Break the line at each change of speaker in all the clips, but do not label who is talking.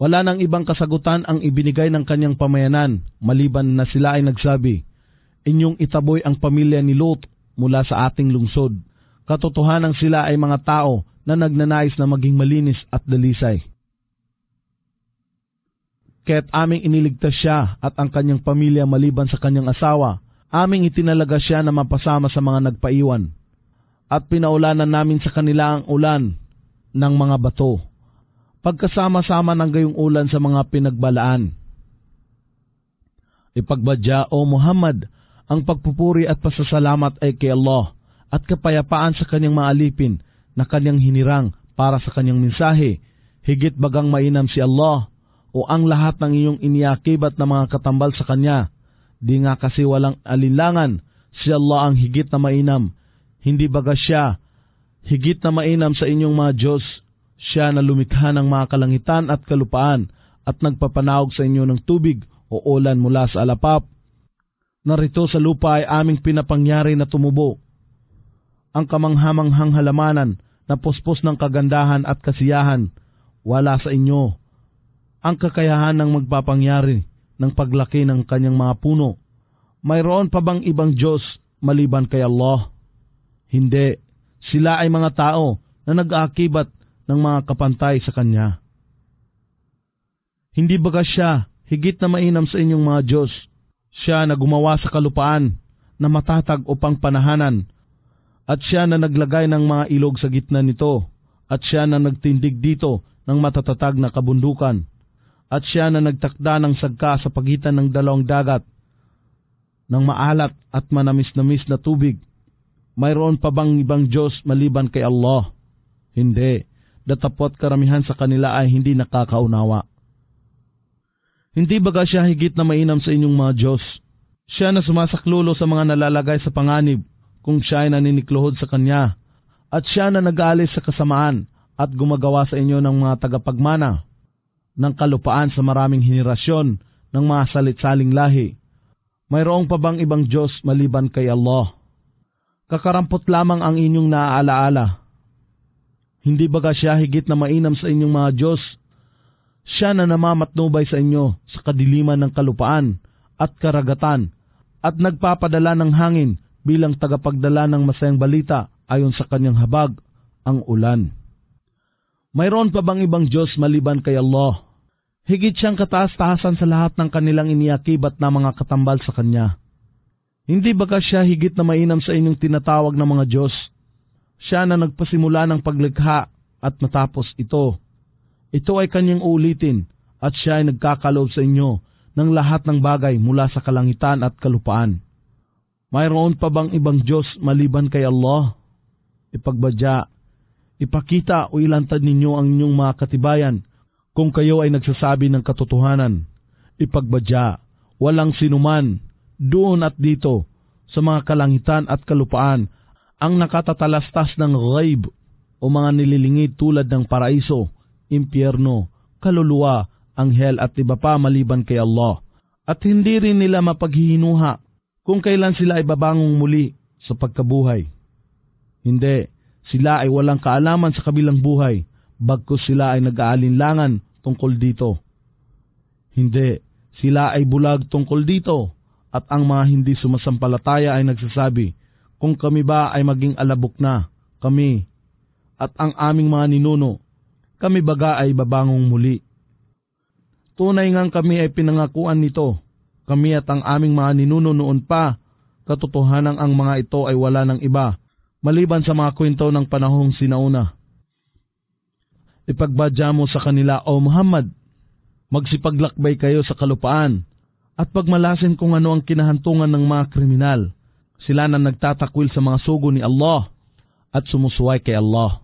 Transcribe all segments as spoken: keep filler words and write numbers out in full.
Wala nang ibang kasagutan ang ibinigay ng kanyang pamayanan, maliban na sila ay nagsabi, "Inyong itaboy ang pamilya ni Lot mula sa ating lungsod." Katotohanan sila ay mga tao na nagnanais na maging malinis at dalisay. Kaya't aming iniligtas siya at ang kanyang pamilya maliban sa kanyang asawa, aming itinalaga siya na mapasama sa mga nagpaiwan. At pinaulanan namin sa kanila ang ulan ng mga bato, pagkasama-sama ng gayong ulan sa mga pinagbalaan. Ipagbadya, O Muhammad, ang pagpupuri at pasasalamat ay kay Allah at kapayapaan sa kanyang mga alipin na kanyang hinirang para sa kanyang mensahe, higit bagang mainam si Allah o ang lahat ng iyong iniakibat na mga katambal sa kanya. Di nga kasi walang alinlangan, si Allah ang higit na mainam. Hindi baga siya higit na mainam sa inyong mga Diyos? Siya na lumikha ng mga kalangitan at kalupaan at nagpapanahog sa inyo ng tubig o ulan mula sa alapap. Narito sa lupa ay aming pinapangyari na tumubo ang kamanghamanghang halamanan na puspos ng kagandahan at kasiyahan. Wala sa inyo ang kakayahan ng magpapangyari ng paglaki ng kanyang mga puno. Mayroon pa bang ibang Diyos maliban kay Allah? Hindi. Sila ay mga tao na nag-aakibat ng mga kapantay sa kanya. Hindi baga siya higit na mainam sa inyong mga Diyos? Siya na gumawa sa kalupaan na matatag upang panahanan, at siya na naglagay ng mga ilog sa gitna nito, at siya na nagtindig dito ng matatatag na kabundukan, at siya na nagtakda ng sagka sa pagitan ng dalawang dagat, ng maalat at manamis-namis na tubig. Mayroon pa bang ibang Diyos maliban kay Allah? Hindi. Datapot karamihan sa kanila ay hindi nakakaunawa. Hindi baga siya higit na mainam sa inyong mga Diyos? Siya na sumasaklulo sa mga nalalagay sa panganib kung siya ay naninikluhod sa kanya, at siya na nag-aalis sa kasamaan at gumagawa sa inyo ng mga tagapagmana ng kalupaan sa maraming henerasyon ng mga salit-saling lahi. Mayroong pa bang ibang Diyos maliban kay Allah? Kakarampot lamang ang inyong naaalaala. Hindi baga siya higit na mainam sa inyong mga Diyos? Siya na namamatnubay sa inyo sa kadiliman ng kalupaan at karagatan at nagpapadala ng hangin bilang tagapagdala ng masayang balita ayon sa kanyang habag, ang ulan. Mayroon pa bang ibang Diyos maliban kay Allah? Higit siyang kataas-taasan sa lahat ng kanilang iniakibat na mga katambal sa kanya. Hindi baga siya higit na mainam sa inyong tinatawag na mga Diyos? Siya na nagpasimula ng paglikha at matapos ito. Ito ay kanyang uulitin, at siya ay nagkakaloob sa inyo ng lahat ng bagay mula sa kalangitan at kalupaan. Mayroon pa bang ibang Diyos maliban kay Allah? Ipagbadya, ipakita o ilantad ninyo ang inyong mga katibayan kung kayo ay nagsasabi ng katotohanan. Ipagbadya, walang sinuman doon at dito sa mga kalangitan at kalupaan ang nakatatalastas ng ghaib o mga nililingid tulad ng paraiso, impyerno, kaluluwa, anghel at iba pa maliban kay Allah. At hindi rin nila mapaghihinuha kung kailan sila ay babangong muli sa pagkabuhay. Hindi, sila ay walang kaalaman sa kabilang buhay, bagkus sila ay nag-aalinlangan tungkol dito. Hindi, sila ay bulag tungkol dito, at ang mga hindi sumasampalataya ay nagsasabi, kung kami ba ay maging alabok na, kami, at ang aming mga ninuno, kami baga ay babangong muli. Tunay ngang kami ay pinangakuan nito, kami at ang aming mga ninuno noon pa, katotohanan ang mga ito ay wala ng iba, maliban sa mga kwento ng panahong sinauna. Ipagbadya mo sa kanila, O Muhammad, magsipaglakbay kayo sa kalupaan, at pagmalasin kung ano ang kinahantungan ng mga kriminal. Sila na nagtatakwil sa mga sugo ni Allah at sumusuway kay Allah.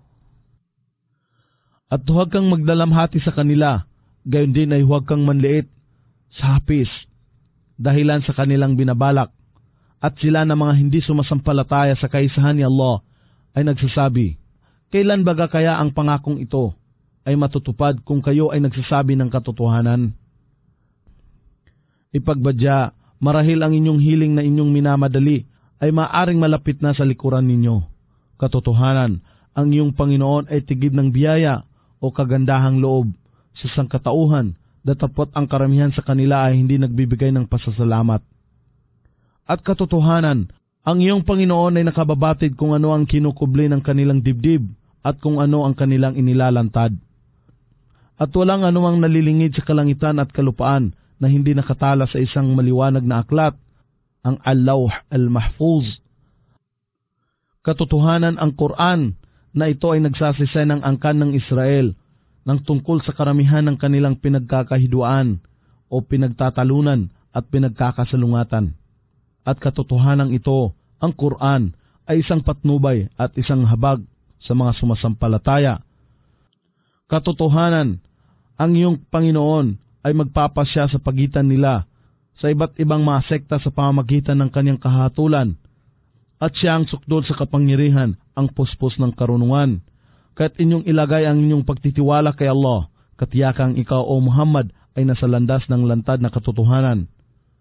At huwag kang magdalamhati sa kanila, gayon din ay huwag kang manliit sa hapis, dahilan sa kanilang binabalak. At sila na mga hindi sumasampalataya sa kaisahan ni Allah ay nagsasabi, kailan baga kaya ang pangakong ito ay matutupad kung kayo ay nagsasabi ng katotohanan? Ipagbadya, marahil ang inyong hiling na inyong minamadali ay maaring malapit na sa likuran ninyo. Katotohanan, ang iyong Panginoon ay tigib ng biyaya o kagandahang loob sa sangkatauhan, datapot ang karamihan sa kanila ay hindi nagbibigay ng pasasalamat. At katotohanan, ang iyong Panginoon ay nakababatid kung ano ang kinukubli ng kanilang dibdib at kung ano ang kanilang inilalantad. At walang anumang nalilingid sa kalangitan at kalupaan na hindi nakatala sa isang maliwanag na aklat, ang Al-Lawh Al-Mahfuz. Katotohanan, ang Quran na ito ay nagsasisay ng angkan ng Israel ng tungkol sa karamihan ng kanilang pinagkakahidwaan o pinagtatalunan at pinagkakasalungatan. At katotohanan ito, ang Quran ay isang patnubay at isang habag sa mga sumasampalataya. Katotohanan, ang iyong Panginoon ay magpapasya sa pagitan nila sa iba't ibang mga sekta sa pamamagitan ng kanyang kahatulan, at siya ang sukdol sa kapangyarihan, ang puspos ng karunungan. Kaya't inyong ilagay ang inyong pagtitiwala kay Allah, katiyakang ikaw o Muhammad ay nasa landas ng lantad na katotohanan.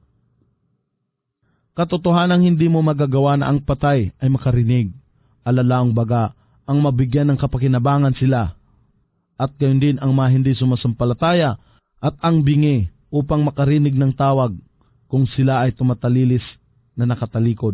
Katotohanang hindi mo magagawa na ang patay ay makarinig, alalaang baga ang mabigyan ng kapakinabangan sila, at gayon din ang mga hindi sumasampalataya at ang bingi upang makarinig ng tawag kung sila ay tumatalilis na nakatalikod.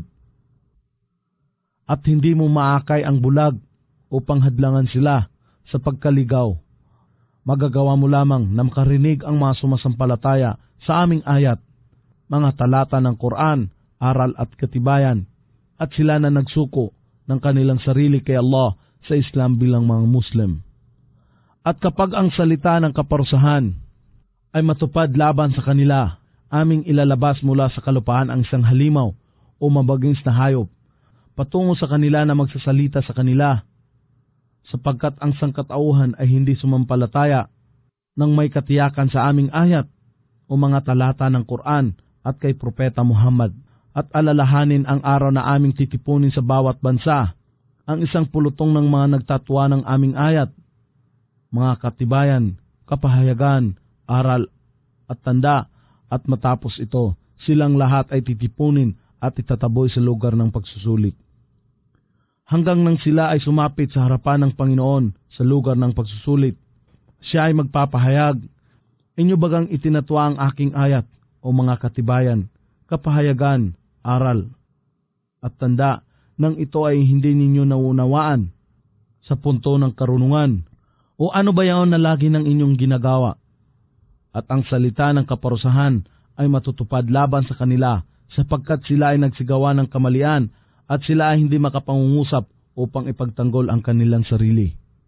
At hindi mo maakay ang bulag upang hadlangan sila sa pagkaligaw. Magagawa mo lamang na makarinig ang mga sumasampalataya sa aming ayat, mga talata ng Quran, aral at katibayan, at sila na nagsuko ng kanilang sarili kay Allah sa Islam bilang mga Muslim. At kapag ang salita ng kaparusahan ay matupad laban sa kanila, aming ilalabas mula sa kalupaan ang isang halimaw o mabagings na hayop patungo sa kanila na magsasalita sa kanila, sapagkat ang sangkatauhan ay hindi sumampalataya nang may katiyakan sa aming ayat o mga talata ng Quran at kay Propeta Muhammad. At alalahanin ang araw na aming titipunin sa bawat bansa ang isang pulutong ng mga nagtatwa ng aming ayat, mga katibayan, kapahayagan, aral at tanda, at matapos ito, silang lahat ay titipunin at itataboy sa lugar ng pagsusulit. Hanggang nang sila ay sumapit sa harapan ng Panginoon sa lugar ng pagsusulit, siya ay magpapahayag, inyo bagang itinatwa ang aking ayat o mga katibayan, kapahayagan, aral at tanda, nang ito ay hindi ninyo naunawaan sa punto ng karunungan, o ano ba yaon na lagi ng inyong ginagawa? At ang salita ng kaparusahan ay matutupad laban sa kanila, sapagkat sila ay nagsigawa ng kamalian at sila ay hindi makapangungusap upang ipagtanggol ang kanilang sarili.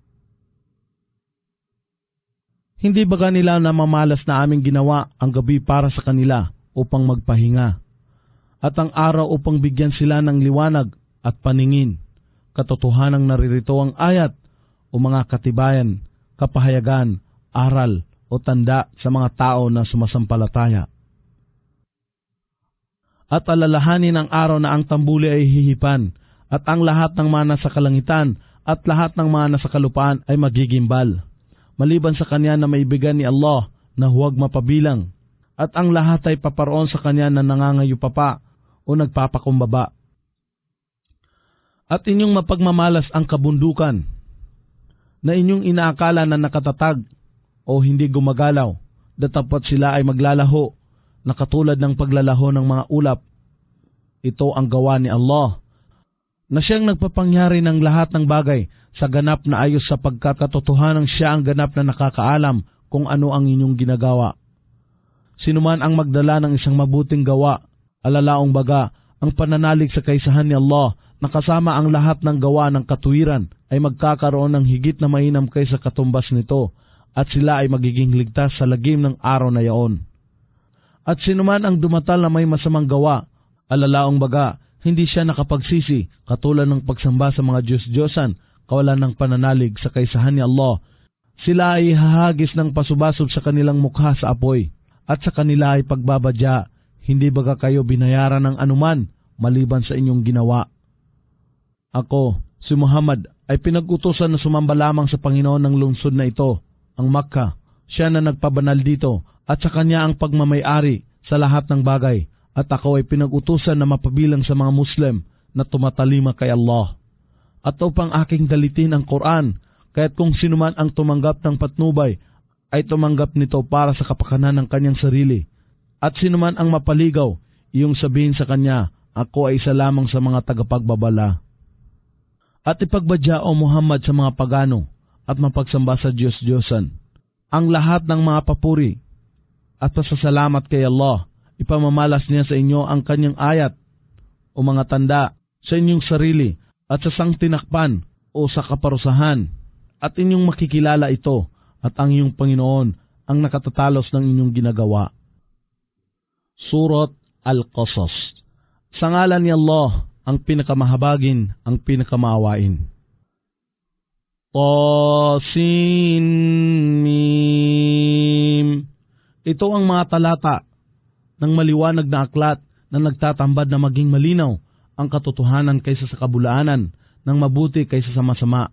Hindi ba kanila namamalas na aming ginawa ang gabi para sa kanila upang magpahinga, at ang araw upang bigyan sila ng liwanag at paningin? Katotohanang naririto ang ayat o mga katibayan, kapahayagan, aral o tanda sa mga tao na sumasampalataya. At alalahanin ang araw na ang tambuli ay hihipan, at ang lahat ng mana sa kalangitan at lahat ng mana sa kalupaan ay magigimbal, maliban sa kanya na maibigan ni Allah na huwag mapabilang, at ang lahat ay paparoon sa kanya na nangangayupapa o nagpapakumbaba. At inyong mapagmamalas ang kabundukan na inyong inaakala na nakatatag o hindi gumagalaw, datapot sila ay maglalaho na katulad ng paglalaho ng mga ulap. Ito ang gawa ni Allah, na siyang nagpapangyari ng lahat ng bagay sa ganap na ayos, sapagkat katotohanan siya ang ganap na nakakaalam kung ano ang inyong ginagawa. Sinuman ang magdala ng isang mabuting gawa, alalaong baga ang pananalig sa kaisahan ni Allah na kasama ang lahat ng gawa ng katuwiran ay magkakaroon ng higit na mainam kaysa katumbas nito, at sila ay magiging ligtas sa lagim ng araw na yaon. At sinuman ang dumatal na may masamang gawa, alalaong baga, hindi siya nakapagsisi, katulad ng pagsamba sa mga Diyos-Diyosan, kawalan ng pananalig sa kaisahan ni Allah. Sila ay hahagis ng pasubasub sa kanilang mukha sa apoy, at sa kanila ay pagbabadya. Hindi baga kayo binayaran ng anuman, maliban sa inyong ginawa? Ako, si Muhammad, ay pinag-utusan na sumamba lamang sa Panginoon ng lungsod na ito, ang Makkah. Siya na nagpabanal dito, at sa kanya ang pagmamay-ari sa lahat ng bagay, at ako ay pinag-utusan na mapabilang sa mga Muslim na tumatalima kay Allah. At upang aking dalitin ang Quran, kaya't kung sinuman ang tumanggap ng patnubay ay tumanggap nito para sa kapakanan ng kanyang sarili. At sinuman ang mapaligaw, iyong sabihin sa kanya, ako ay isa lamang sa mga tagapagbabala. At ipagbadya o Muhammad sa mga pagano at mapagsamba sa Diyos-Diyosan ang lahat ng mga papuri at pasasalamat kay Allah. Ipamamalas niya sa inyo ang kanyang ayat o mga tanda sa inyong sarili at sa sangtinakpan o sa kaparusahan, at inyong makikilala ito at ang iyong Panginoon ang nakatatalos ng inyong ginagawa. Surat Al-Qasas. Sa ngalan ni Allah, ang pinakamahabagin, ang pinakamaawain. Tasin Mim. Ito ang mga talata ng maliwanag na aklat na nagtatambad na maging malinaw ang katotohanan kaysa sa kabulaanan, ng mabuti kaysa sa masama.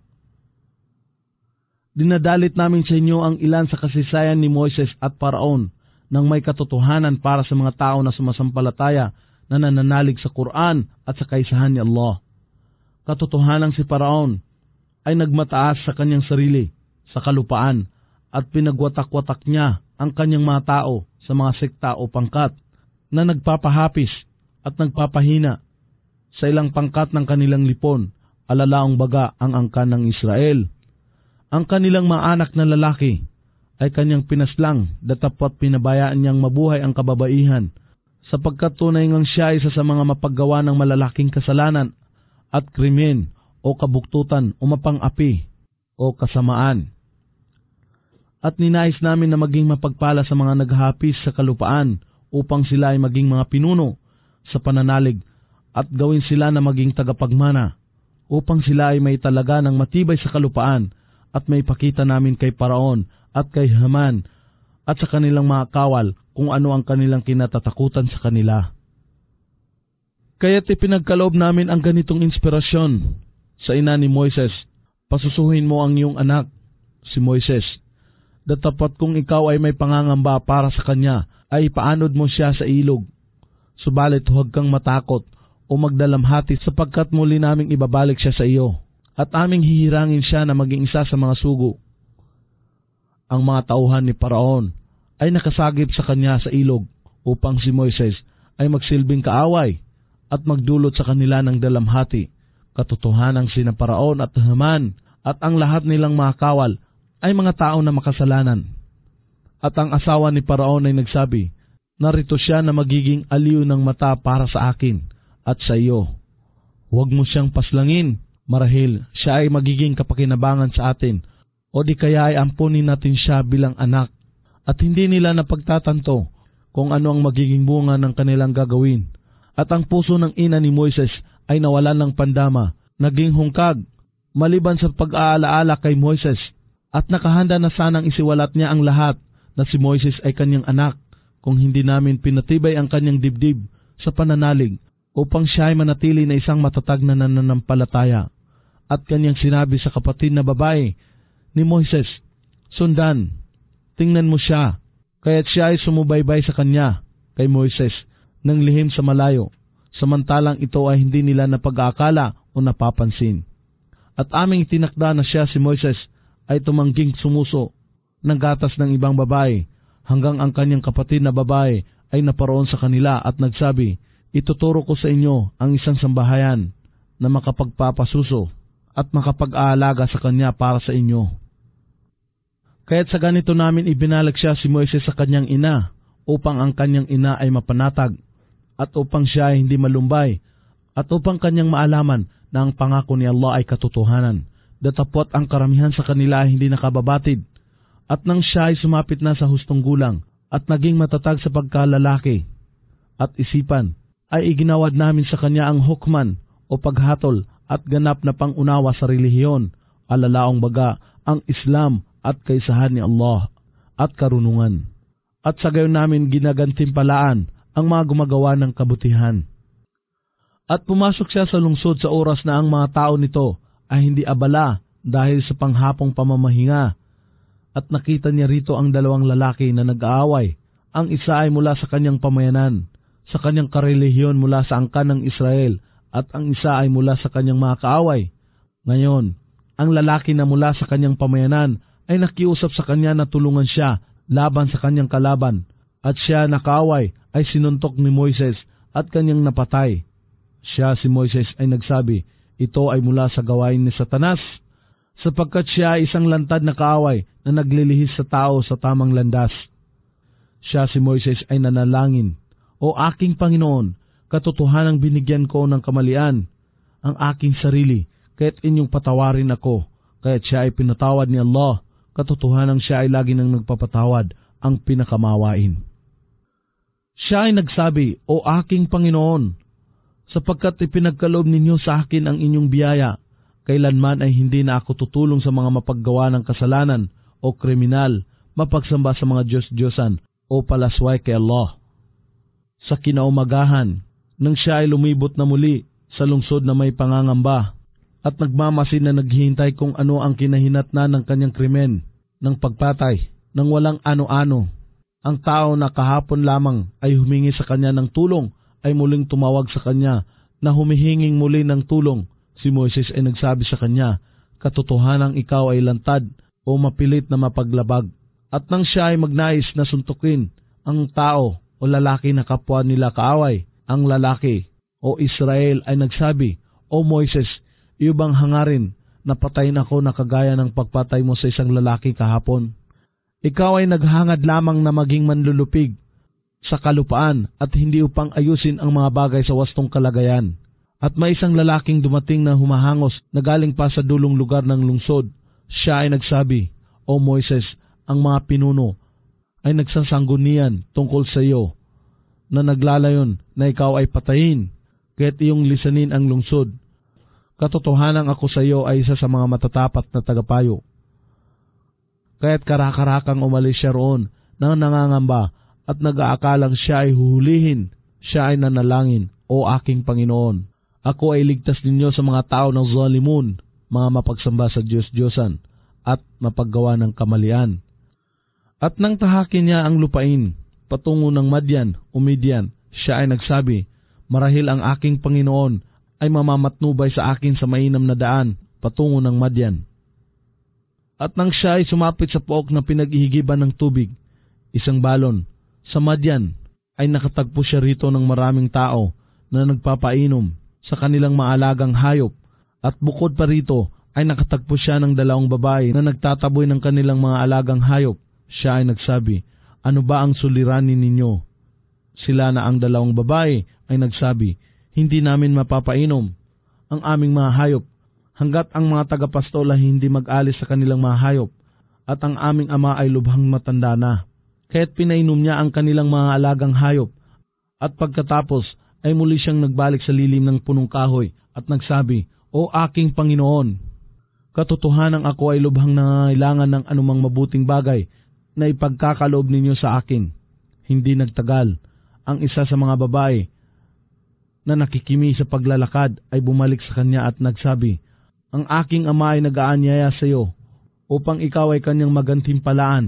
Dinadalit namin sa inyo ang ilan sa kasaysayan ni Moises at Paraon nang may katotohanan para sa mga tao na sumasampalataya na nananalig sa Quran at sa kaisahan ni Allah. Katotohanan si Paraon ay nagmataas sa kanyang sarili, sa kalupaan, at pinagwatak-watak niya ang kanyang mga tao sa mga sekta o pangkat na nagpapahapis at nagpapahina sa ilang pangkat ng kanilang lipon, alalaong baga ang angkan ng Israel. Ang kanilang mga anak na lalaki ay kanyang pinaslang, datapwat pinabayaan niyang mabuhay ang kababaihan, sapagkat tunay ngang siya isa sa mga mapaggawa ng malalaking kasalanan at krimen o kabuktutan o mapang-api o kasamaan. At ninais namin na maging mapagpala sa mga naghahapis sa kalupaan upang sila ay maging mga pinuno sa pananalig at gawin sila na maging tagapagmana upang sila ay may talaga ng matibay sa kalupaan, at may pakita namin kay Paraon at kay Haman at sa kanilang mga kawal kung ano ang kanilang kinatatakutan sa kanila. Kaya't ipinagkaloob namin ang ganitong inspirasyon sa ina ni Moises, pasusuhin mo ang iyong anak, si Moises. Datapat kung ikaw ay may pangangamba para sa kanya, ay ipaanod mo siya sa ilog. Subalit huwag kang matakot o magdalamhati sapagkat muli naming ibabalik siya sa iyo, at aming hihirangin siya na maging isa sa mga sugo. Ang mga tauhan ni Paraon ay nakasagip sa kanya sa ilog upang si Moises ay magsilbing kaaway at magdulot sa kanila ng dalamhati. Katotohanang sina Paraon at Haman at ang lahat nilang mga kawal ay mga tao na makasalanan. At ang asawa ni Paraon ay nagsabi, narito siya na magiging aliw ng mata para sa akin at sa iyo. Huwag mo siyang paslangin, marahil siya ay magiging kapakinabangan sa atin, o di kaya ay ampunin natin siya bilang anak. At hindi nila napagtatanto kung ano ang magiging bunga ng kanilang gagawin. At ang puso ng ina ni Moises ay nawalan ng pandama, naging hungkag, maliban sa pag-aalaala kay Moises, at nakahanda na sanang isiwalat niya ang lahat na si Moises ay kanyang anak kung hindi namin pinatibay ang kanyang dibdib sa pananalig upang siya ay manatili na isang matatag na nananampalataya. At kanyang sinabi sa kapatid na babae ni Moises, sundan, tingnan mo siya, kaya't siya ay sumubaybay sa kanya, kay Moises, nang lihim sa malayo, samantalang ito ay hindi nila napag-aakala o napapansin. At aming itinakda na siya, si Moises, ay tumangging sumuso ng gatas ng ibang babae, hanggang ang kanyang kapatid na babae ay naparoon sa kanila at nagsabi, ituturo ko sa inyo ang isang sambahayan na makapagpapasuso at makapag-aalaga sa kanya para sa inyo. Kaya't sa ganito namin ibinalag siya, si Moises, sa kanyang ina, upang ang kanyang ina ay mapanatag, at upang siya ay hindi malumbay, at upang kanyang maalaman na ang pangako ni Allah ay katotohanan, datapwat ang karamihan sa kanila ay hindi nakababatid. At nang siya ay sumapit na sa hustong gulang, at naging matatag sa pagkalalaki at isipan, ay iginawad namin sa kanya ang hukman o paghatol at ganap na pangunawa sa relihiyon, alalaong baga ang Islam at kaisahan ni Allah at karunungan. At sa gayon namin ginagantimpalaan ang mga gumagawa ng kabutihan. At pumasok siya sa lungsod sa oras na ang mga tao nito ay hindi abala dahil sa panghapong pamamahinga. At nakita niya rito ang dalawang lalaki na nag-aaway. Ang isa ay mula sa kanyang pamayanan, sa kanyang karelihiyon mula sa angkan ng Israel, at ang isa ay mula sa kanyang mga kaaway. Ngayon, ang lalaki na mula sa kanyang pamayanan ay nakiusap sa kanya na tulungan siya laban sa kanyang kalaban, at siya na kaaway ay sinuntok ni Moises at kanyang napatay. Siya si Moises ay nagsabi, ito ay mula sa gawain ni Satanas, sapagkat siya ay isang lantad na kaaway na naglilihis sa tao sa tamang landas. Siya si Moises ay nanalangin, O aking Panginoon, katotohanang binigyan ko ng kamalian ang aking sarili, kaya't inyong patawarin ako. Kaya't siya ay pinatawad ni Allah, katotohanang siya ay lagi nang nagpapatawad, ang pinakamawain. Siya ay nagsabi, O aking Panginoon, sapagkat ipinagkaloob ninyo sa akin ang inyong biyaya, kailanman ay hindi na ako tutulong sa mga mapaggawa ng kasalanan o kriminal, mapagsamba sa mga Diyos-Diyosan o palasway kay Allah. Sa kinaumagahan, nang siya ay lumibot na muli sa lungsod na may pangangamba at nagmamasid na naghihintay kung ano ang kinahinatnan ng kanyang krimen ng pagpatay ng walang ano-ano, ang tao na kahapon lamang ay humingi sa kanya ng tulong ay muling tumawag sa kanya na humihinging muli ng tulong. Si Moises ay nagsabi sa kanya, katotohanang ikaw ay lantad o mapilit na mapaglabag. At nang siya ay magnais na suntukin ang tao o lalaki na kapwa nila kaaway, ang lalaki o Israel ay nagsabi, O Moises, iyo bang hangarin na patayin ako na kagaya ng pagpatay mo sa isang lalaki kahapon? Ikaw ay naghangad lamang na maging manlulupig sa kalupaan at hindi upang ayusin ang mga bagay sa wastong kalagayan. At may isang lalaking dumating na humahangos na galing pa sa dulong lugar ng lungsod. Siya ay nagsabi, O Moises, ang mga pinuno ay nagsasanggunian tungkol sa iyo na naglalayon na ikaw ay patayin, kaya't iyong lisanin ang lungsod. Katotohanang ako sa iyo ay isa sa mga matatapat na tagapayo. Kaya't karakarakang umalis siya roon na nangangamba at nag-aakalang siya ay huhulihin. Siya ay nanalangin, O aking Panginoon, ako ay ligtas ninyo sa mga tao ng zalimun, mga mapagsamba sa Diyos-Diyosan at mapaggawa ng kamalian. At nang tahakin niya ang lupain patungo ng Madyan o Midian, siya ay nagsabi, marahil ang aking Panginoon ay mamamatnubay sa akin sa mainam na daan patungo ng Madyan. At nang siya ay sumapit sa pook na pinag-ihigiban ng tubig, isang balon, sa Madyan, ay nakatagpo siya rito ng maraming tao na nagpapainom sa kanilang maalagang hayop, at bukod pa rito ay nakatagpo siya ng dalawang babae na nagtataboy ng kanilang mga alagang hayop. Siya ay nagsabi, ano ba ang suliranin ninyo? Sila na ang dalawang babae ay nagsabi, hindi namin mapapainom ang aming mga hayop hanggat ang mga tagapastol ay hindi mag-alis sa kanilang mga hayop, at ang aming ama ay lubhang matanda na. Kaya't pinainom niya ang kanilang mga alagang hayop, at pagkatapos ay muli siyang nagbalik sa lilim ng punong kahoy at nagsabi, O aking Panginoon, katotohanang ako ay lubhang nangangailangan ng anumang mabuting bagay na ipagkakaloob ninyo sa akin. Hindi nagtagal, ang isa sa mga babae na nakikimi sa paglalakad ay bumalik sa kanya at nagsabi, ang aking ama ay nag-aanyaya sa iyo upang ikaw ay kanyang magantimpalaan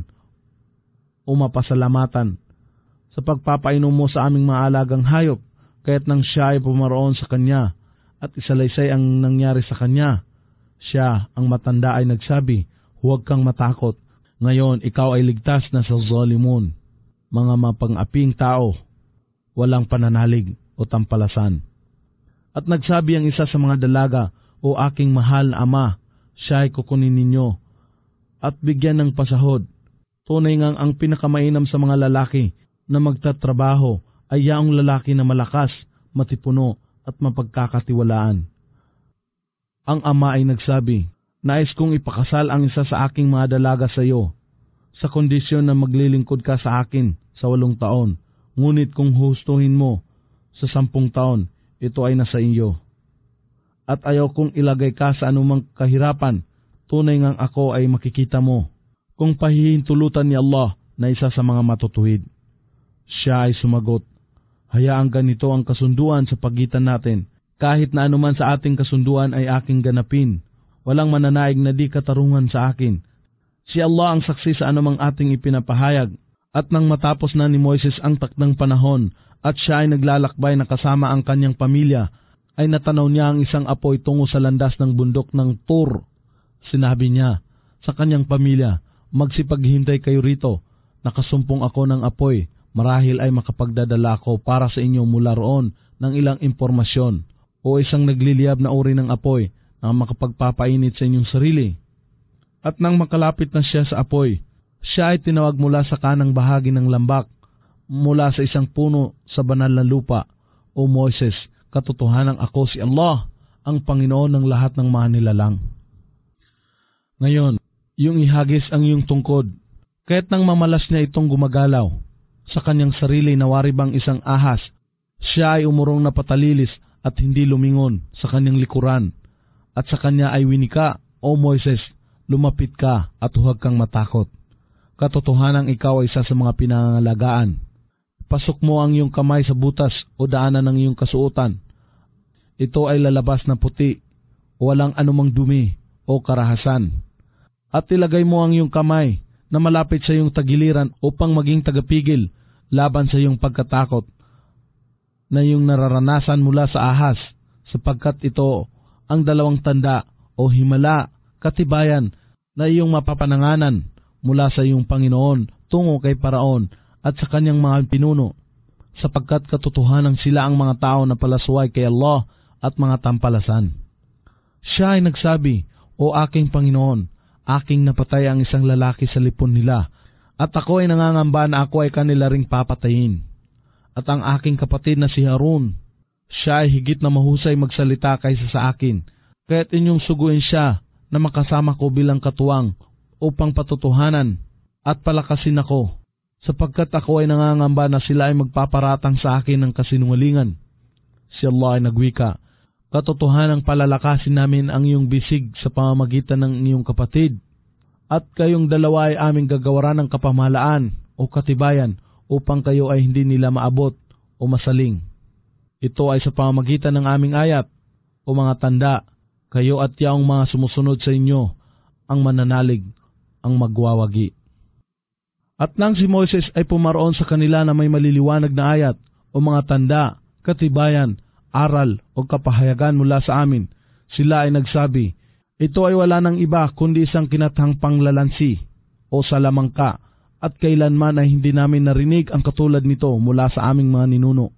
o mapasalamatan sa pagpapainom mo sa aming maalagang hayop. Kaya't nang siya ay pumaroon sa kanya at isalaysay ang nangyari sa kanya, siya, ang matanda, ay nagsabi, huwag kang matakot. Ngayon, ikaw ay ligtas na sa zalimun, mga mapang-aping tao, walang pananalig o tampalasan. At nagsabi ang isa sa mga dalaga, O aking mahal na ama, siya ay kukunin ninyo at bigyan ng pasahod. Tunay ngang ang pinakamainam sa mga lalaki na magtatrabaho ay yaong lalaki na malakas, matipuno at mapagkakatiwalaan. Ang ama ay nagsabi, nais kong ipakasal ang isa sa aking mga dalaga sa iyo, sa kondisyon na maglilingkod ka sa akin sa walong taon, ngunit kung hustuhin mo sa sampung taon, ito ay nasa iyo. At ayaw kong ilagay ka sa anumang kahirapan, tunay ngang ako ay makikita mo kung pahihintulutan ni Allah na isa sa mga matutuwid. Siya ay sumagot, hayaang ganito ang kasunduan sa pagitan natin, kahit na anuman sa ating kasunduan ay aking ganapin, walang mananaig na di katarungan sa akin. Si Allah ang saksi sa anumang ating ipinapahayag. At nang matapos na ni Moises ang takdang panahon at siya ay naglalakbay na kasama ang kanyang pamilya, ay natanaw niya ang isang apoy tungo sa landas ng bundok ng Tur. Sinabi niya sa kanyang pamilya, magsipaghintay kayo rito. Nakasumpong ako ng apoy, marahil ay makapagdadala ako para sa inyo mula roon ng ilang impormasyon o isang nagliliyab na uri ng apoy na makapagpapainit sa inyong sarili. At nang makalapit na siya sa apoy, siya ay tinawag mula sa kanang bahagi ng lambak, mula sa isang puno sa banal na lupa. O Moises, katotohanan ako si Allah, ang Panginoon ng lahat ng mga nilalang. Ngayon, yung ihagis ang iyong tungkod, kahit nang mamalas niya itong gumagalaw, sa kanyang sarili nawari bang isang ahas, siya ay umurong na patalilis at hindi lumingon sa kanyang likuran, at sa kanya ay winika, O Moises, lumapit ka at huwag kang matakot. Katotohanang ikaw ay isa sa mga pinangangalagaan. Pasok mo ang iyong kamay sa butas o daanan ng iyong kasuotan. Ito ay lalabas na puti, walang anumang dumi o karahasan. At ilagay mo ang iyong kamay na malapit sa iyong tagiliran upang maging tagapigil laban sa iyong pagkatakot na iyong nararanasan mula sa ahas, sapagkat ito ang dalawang tanda o himala, katibayan na iyong mapapananganan mula sa iyong Panginoon tungo kay Paraon at sa kanyang mga pinuno, sapagkat katotohanan sila ang mga tao na palasway kay Allah at mga tampalasan. Siya ay nagsabi, O aking Panginoon, aking napatay ang isang lalaki sa lipon nila, at ako ay nangangamba na ako ay kanila ring papatayin. At ang aking kapatid na si Harun, siya ay higit na mahusay magsalita kaysa sa akin, kaya't inyong suguin siya na makasama ko bilang katuwang upang patutuhanan at palakasin ako, sapagkat ako ay nangangamba na sila ay magpaparatang sa akin ng kasinungalingan. Si Allah ay nagwika, katotohanang palalakasin namin ang iyong bisig sa pamamagitan ng iyong kapatid, at kayong dalawa ay aming gagawaran ng kapamahalaan o katibayan upang kayo ay hindi nila maabot o masaling. Ito ay sa pamamagitan ng aming ayat o mga tanda, kayo at yaong mga sumusunod sa inyo ang mananalig, ang magwawagi. At nang si Moises ay pumaroon sa kanila na may maliliwanag na ayat o mga tanda, katibayan, aral o kapahayagan mula sa amin, sila ay nagsabi, ito ay wala ng iba kundi isang kinathang panglalansi o salamangka, at kailanman ay hindi namin narinig ang katulad nito mula sa aming mga ninuno.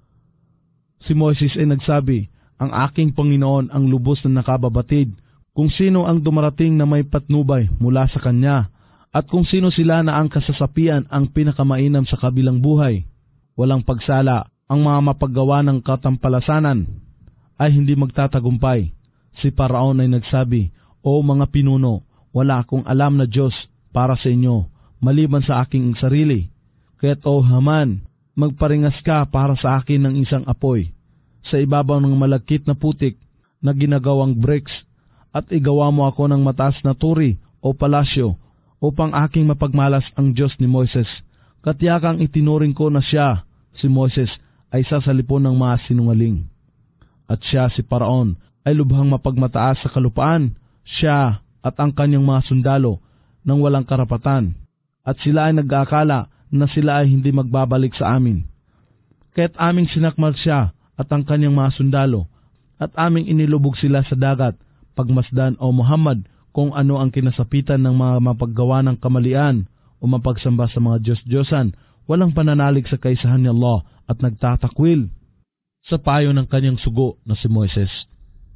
Si Moises ay nagsabi, ang aking Panginoon ang lubos na nakababatid kung sino ang dumarating na may patnubay mula sa kanya, at kung sino sila na ang kasasapian ang pinakamainam sa kabilang buhay. Walang pagsala, ang mga mapaggawa ng katampalasanan ay hindi magtatagumpay. Si Paraon ay nagsabi, O mga pinuno, wala akong alam na Diyos para sa inyo, maliban sa aking sarili. Kaya't o Haman, magparingas ka para sa akin ng isang apoy sa ibabaw ng malagkit na putik na ginagawang bricks, at igawa mo ako ng mataas na turi o palasyo upang aking mapagmalas ang Diyos ni Moises. Katiyakang itinuring ko na siya, si Moises, ay sasalipon ng mga sinungaling. At siya, si Paraon, ay lubhang mapagmataas sa kalupaan, siya at ang kanyang mga sundalo ng walang karapatan, at sila ay nag-aakala na sila ay hindi magbabalik sa amin. Kaya't aming sinakmal siya at ang kanyang mga sundalo, at aming inilubog sila sa dagat, pagmasdan o Muhammad kung ano ang kinasapitan ng mga mapaggawa ng kamalian o mapagsamba sa mga Diyos-Diyosan, walang pananalig sa kaisahan ni Allah at nagtatakwil sa payo ng kanyang sugo na si Moises.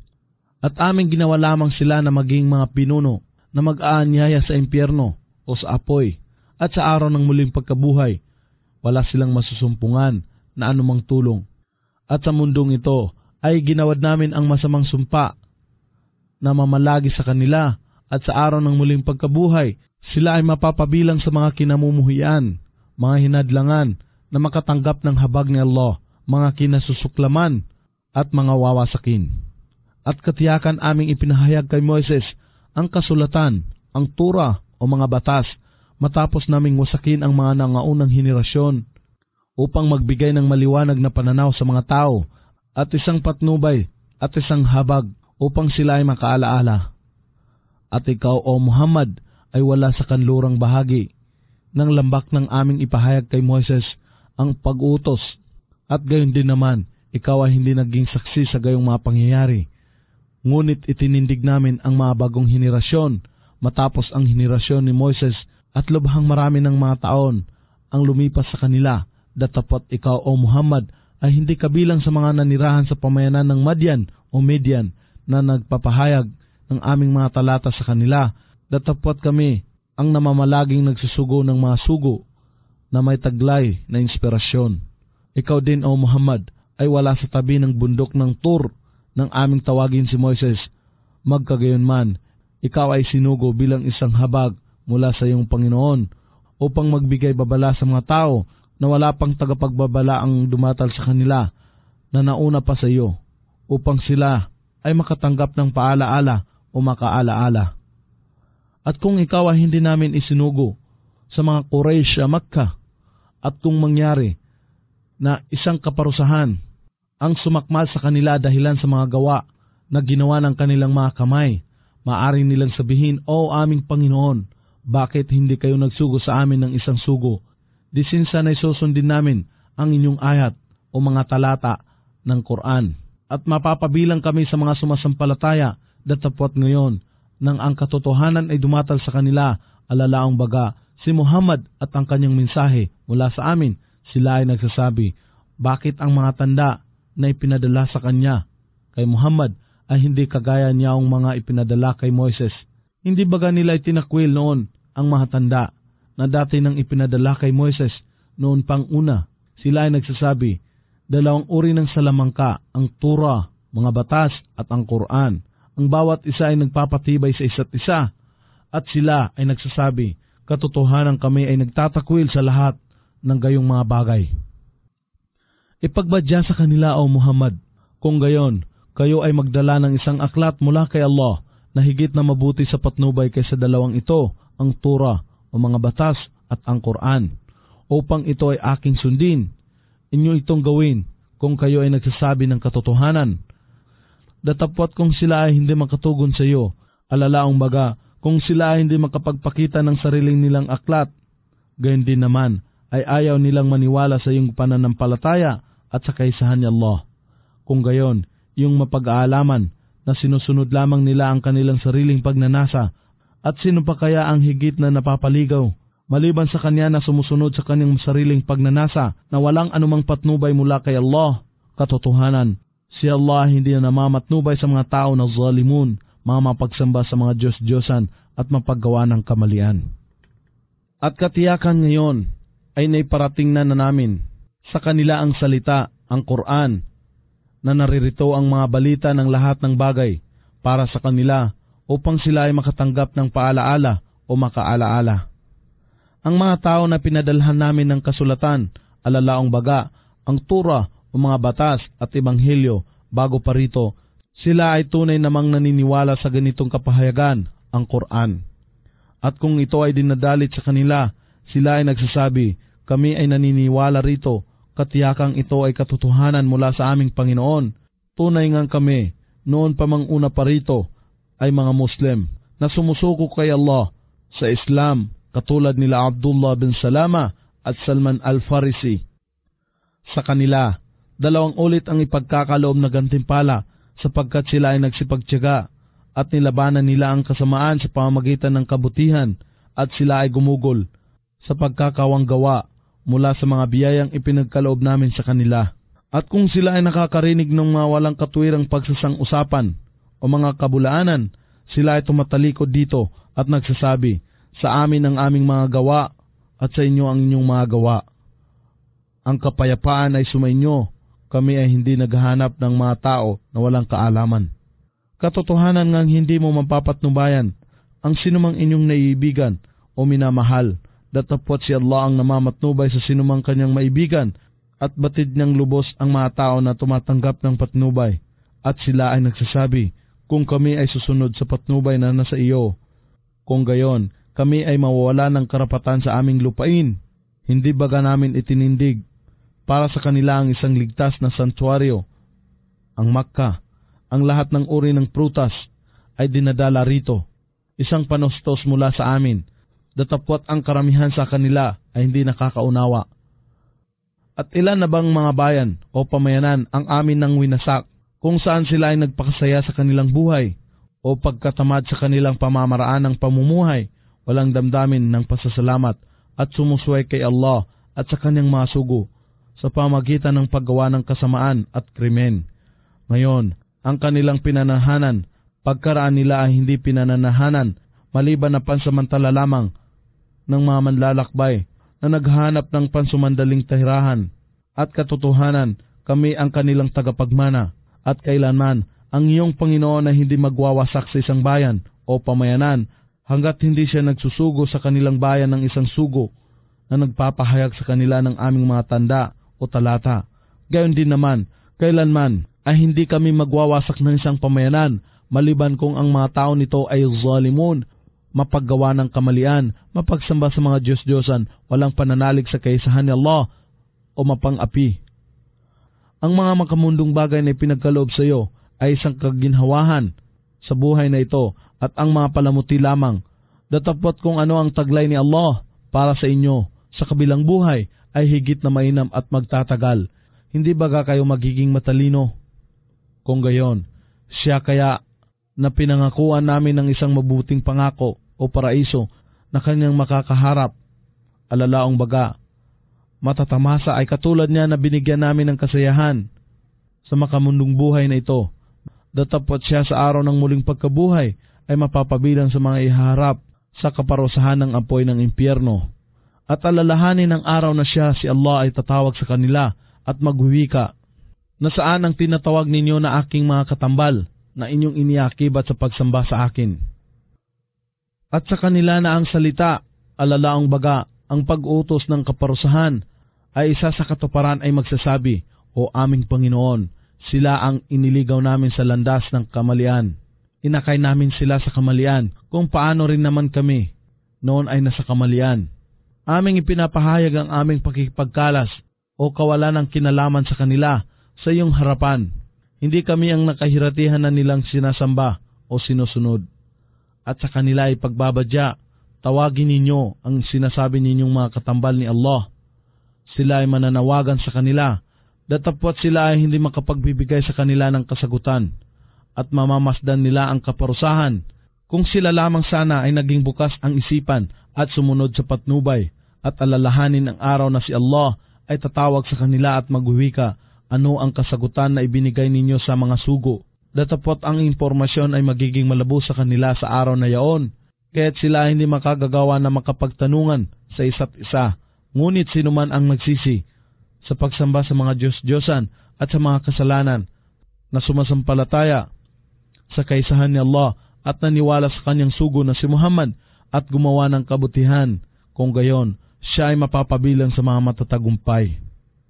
At aming ginawa lamang sila na maging mga pinuno na mag-aanyaya sa impyerno o sa apoy, at sa araw ng muling pagkabuhay, wala silang masusumpungan na anumang tulong. At sa mundong ito ay ginawad namin ang masamang sumpa na mamalagi sa kanila, at sa araw ng muling pagkabuhay, sila ay mapapabilang sa mga kinamumuhian, mga hinadlangan na makatanggap ng habag ni Allah, mga kinasusuklaman at mga wawasakin. At katiyakan aming ipinahayag kay Moises ang kasulatan, ang tura o mga batas, matapos naming wasakin ang mga nangaunang henerasyon upang magbigay ng maliwanag na pananaw sa mga tao, at isang patnubay at isang habag upang sila ay makaalaala. At ikaw, O Muhammad, ay wala sa kanlurang bahagi ng lambak ng aming ipahayag kay Moises ang pag-utos, at gayon din naman, ikaw ay hindi naging saksi sa gayong mga pangyayari. Ngunit itinindig namin ang mga bagong henerasyon matapos ang henerasyon ni Moises at lubhang marami ng mga taon ang lumipas sa kanila, datapot ikaw o Muhammad ay hindi kabilang sa mga nanirahan sa pamayanan ng Madian o Median na nagpapahayag ng aming mga talata sa kanila, datapot kami ang namamalaging nagsusugo ng mga sugo na may taglay na inspirasyon. Ikaw din o Muhammad ay wala sa tabi ng bundok ng Tur nang aming tawagin si Moises. Magkagayon man, ikaw ay sinugo bilang isang habag mula sa iyong Panginoon upang magbigay babala sa mga tao na wala pang tagapagbabala ang dumatal sa kanila na nauna pa sa iyo, upang sila ay makatanggap ng paalaala o makaalaala. At kung ikaw ay hindi namin isinugo sa mga Quraysh sa Makkah, at kung mangyari na isang kaparusahan ang sumakmal sa kanila dahilan sa mga gawa na ginawa ng kanilang mga kamay, maaari nilang sabihin, O aming Panginoon, bakit hindi kayo nagsugo sa amin ng isang sugo? Disinsan ay susundin namin ang inyong ayat o mga talata ng Quran, at mapapabilang kami sa mga sumasampalataya, datapot ngayon nang ang katotohanan ay dumatal sa kanila, alalaong baga si Muhammad at ang kanyang mensahe mula sa amin, sila ay nagsasabi, bakit ang mga tanda na ipinadala sa kanya kay Muhammad ay hindi kagaya niyaong mga ipinadala kay Moises? Hindi baga nila itinakwil noon ang mga tanda na dati nang ipinadala kay Moises noon pang una? Sila ay nagsasabi, dalawang uri ng salamangka, ang Torah, mga batas, at ang Quran. Ang bawat isa ay nagpapatibay sa isa't isa, at sila ay nagsasabi, katotohanan kami ay nagtatakwil sa lahat ng gayong mga bagay. Ipagbadya sa kanila o Muhammad, kung gayon, kayo ay magdala ng isang aklat mula kay Allah na higit na mabuti sa patnubay kaysa dalawang ito, ang Torah o mga batas at ang Quran, upang ito ay aking sundin. Inyo itong gawin kung kayo ay nagsasabi ng katotohanan. Datapwat kung sila ay hindi makatugon sa iyo, alalaong baga, kung sila ay hindi makapagpakita ng sariling nilang aklat, gayon din naman ay ayaw nilang maniwala sa iyong pananampalataya at sa kaisahan ni Allah. Kung gayon, yung mapag-aalaman na sinusunod lamang nila ang kanilang sariling pagnanasa, at sino pa kaya ang higit na napapaligaw, maliban sa kanya na sumusunod sa kanyang sariling pagnanasa na walang anumang patnubay mula kay Allah? Katotohanan, si Allah hindi na namamatnubay sa mga tao na zalimun, mga mapagsamba sa mga Diyos-Diyosan at mapaggawa ng kamalian. At katiyakan ngayon ay naiparating na, na namin sa kanila ang salita, ang Quran, na naririto ang mga balita ng lahat ng bagay para sa kanila upang sila ay makatanggap ng paalaala o makaalaala. Ang mga tao na pinadalhan namin ng kasulatan, alalaong baga, ang Torah o mga batas at ebanghelyo bago pa rito, sila ay tunay namang naniniwala sa ganitong kapahayagan, ang Quran. At kung ito ay dinadalit sa kanila, sila ay nagsasabi, kami ay naniniwala rito, katiyakang ito ay katotohanan mula sa aming Panginoon. Tunay ngang kami, noon pa mang una pa rito, ay mga Muslim na sumusuko kay Allah sa Islam, katulad nila Abdullah bin Salama at Salman al-Farisi. Sa kanila, dalawang ulit ang ipagkakaloob na gantimpala sapagkat sila ay nagsipagtiyaga at nilabanan nila ang kasamaan sa pamamagitan ng kabutihan, at sila ay gumugol sa pagkakawang gawa mula sa mga biyayang ipinagkaloob namin sa kanila. At kung sila ay nakakarinig ng mga walang katwirang pagsasang-usapan o mga kabulaanan, sila ay tumatalikod dito at nagsasabi, sa amin ang aming mga gawa at sa inyo ang inyong mga gawa. Ang kapayapaan ay sumainyo, kami ay hindi naghahanap ng mga tao na walang kaalaman. Katotohanan ngang hindi mo mapapatnubayan ang sinumang inyong naiibigan o minamahal, datapwat si Allah ang namamatnubay sa sinumang kanyang maibigan, at batid niyang lubos ang mga tao na tumatanggap ng patnubay, at sila ay nagsasabi, kung kami ay susunod sa patnubay na nasa iyo, kung gayon, kami ay mawawala ng karapatan sa aming lupain. Hindi baga namin itinindig para sa kanila ang isang ligtas na santuaryo, ang Makkah. Ang lahat ng uri ng prutas ay dinadala rito, isang panostos mula sa amin, datapwat ang karamihan sa kanila ay hindi nakakaunawa. At ilan na bang mga bayan o pamayanan ang amin nang winasak, kung saan sila ay nagpakasaya sa kanilang buhay o pagkatamad sa kanilang pamamaraan ng pamumuhay, walang damdamin ng pasasalamat at sumusway kay Allah at sa kanyang mga sugo sa pamagitan ng paggawa ng kasamaan at krimen. Ngayon, ang kanilang pinanahanan, pagkaraan nila ay hindi pinananahanan maliban na pansamantala lamang ng mga manlalakbay na naghahanap ng pansumandaling tahirahan at katotohanan. Kami ang kanilang tagapagmana at kailanman ang iyong Panginoon ay hindi magwawasak sa isang bayan o pamayanan hanggat hindi siya nagsusugo sa kanilang bayan ng isang sugo na nagpapahayag sa kanila ng aming mga tanda o talata. Gayon din naman, kailanman ay hindi kami magwawasak ng isang pamayanan maliban kung ang mga tao nito ay zalimun, mapaggawa ng kamalian, mapagsamba sa mga Diyos-Diyosan, walang pananalig sa kaisahan ni Allah o mapang-api. Ang mga makamundong bagay na ipinagkaloob sa iyo ay isang kaginhawahan sa buhay na ito at ang mga palamuti lamang. Datapot kung ano ang taglay ni Allah para sa inyo sa kabilang buhay ay higit na mainam at magtatagal. Hindi baga kayo magiging matalino? Kung gayon, siya kaya na pinangakuan namin ng isang mabuting pangako o paraiso na kanyang makakaharap. Alalaong baga, matatamasa ay katulad niya na binigyan namin ng kasayahan sa makamundong buhay na ito. Datapot siya sa araw ng muling pagkabuhay ay mapapabilang sa mga iharap sa kaparusahan ng apoy ng impyerno. At alalahanin ng araw na siya si Allah ay tatawag sa kanila at magwiwika, na saan ang tinatawag ninyo na aking mga katambal na inyong iniakibat sa pagsamba sa akin. At sa kanila na ang salita, alalaong baga, ang pag-utos ng kaparusahan ay isa sa katuparan ay magsasabi, O aming Panginoon, sila ang iniligaw namin sa landas ng kamalian. Inakay namin sila sa kamalian kung paano rin naman kami noon ay nasa kamalian. Aming ipinapahayag ang aming pakikipagkalas o kawalan ng kinalaman sa kanila sa iyong harapan. Hindi kami ang nakahiratihan na nilang sinasamba o sinusunod. At sa kanila ay pagbabadya, tawagin ninyo ang sinasabi ninyong mga katambal ni Allah. Sila ay mananawagan sa kanila, datapwat sila ay hindi makapagbibigay sa kanila ng kasagutan, at mamamasdan nila ang kaparusahan. Kung sila lamang sana ay naging bukas ang isipan at sumunod sa patnubay, at alalahanin ang araw na si Allah ay tatawag sa kanila at magwiwika, ano ang kasagutan na ibinigay ninyo sa mga sugo. Datapwat ang impormasyon ay magiging malabo sa kanila sa araw na yaon, kaya't sila hindi makagagawa na makapagtanungan sa isa't isa. Ngunit sino man ang nagsisi sa pagsamba sa mga Diyos-Diyosan at sa mga kasalanan na sumasampalataya sa kaisahan ni Allah at naniwala sa kanyang sugo na si Muhammad at gumawa ng kabutihan, kung gayon, siya ay mapapabilang sa mga matatagumpay.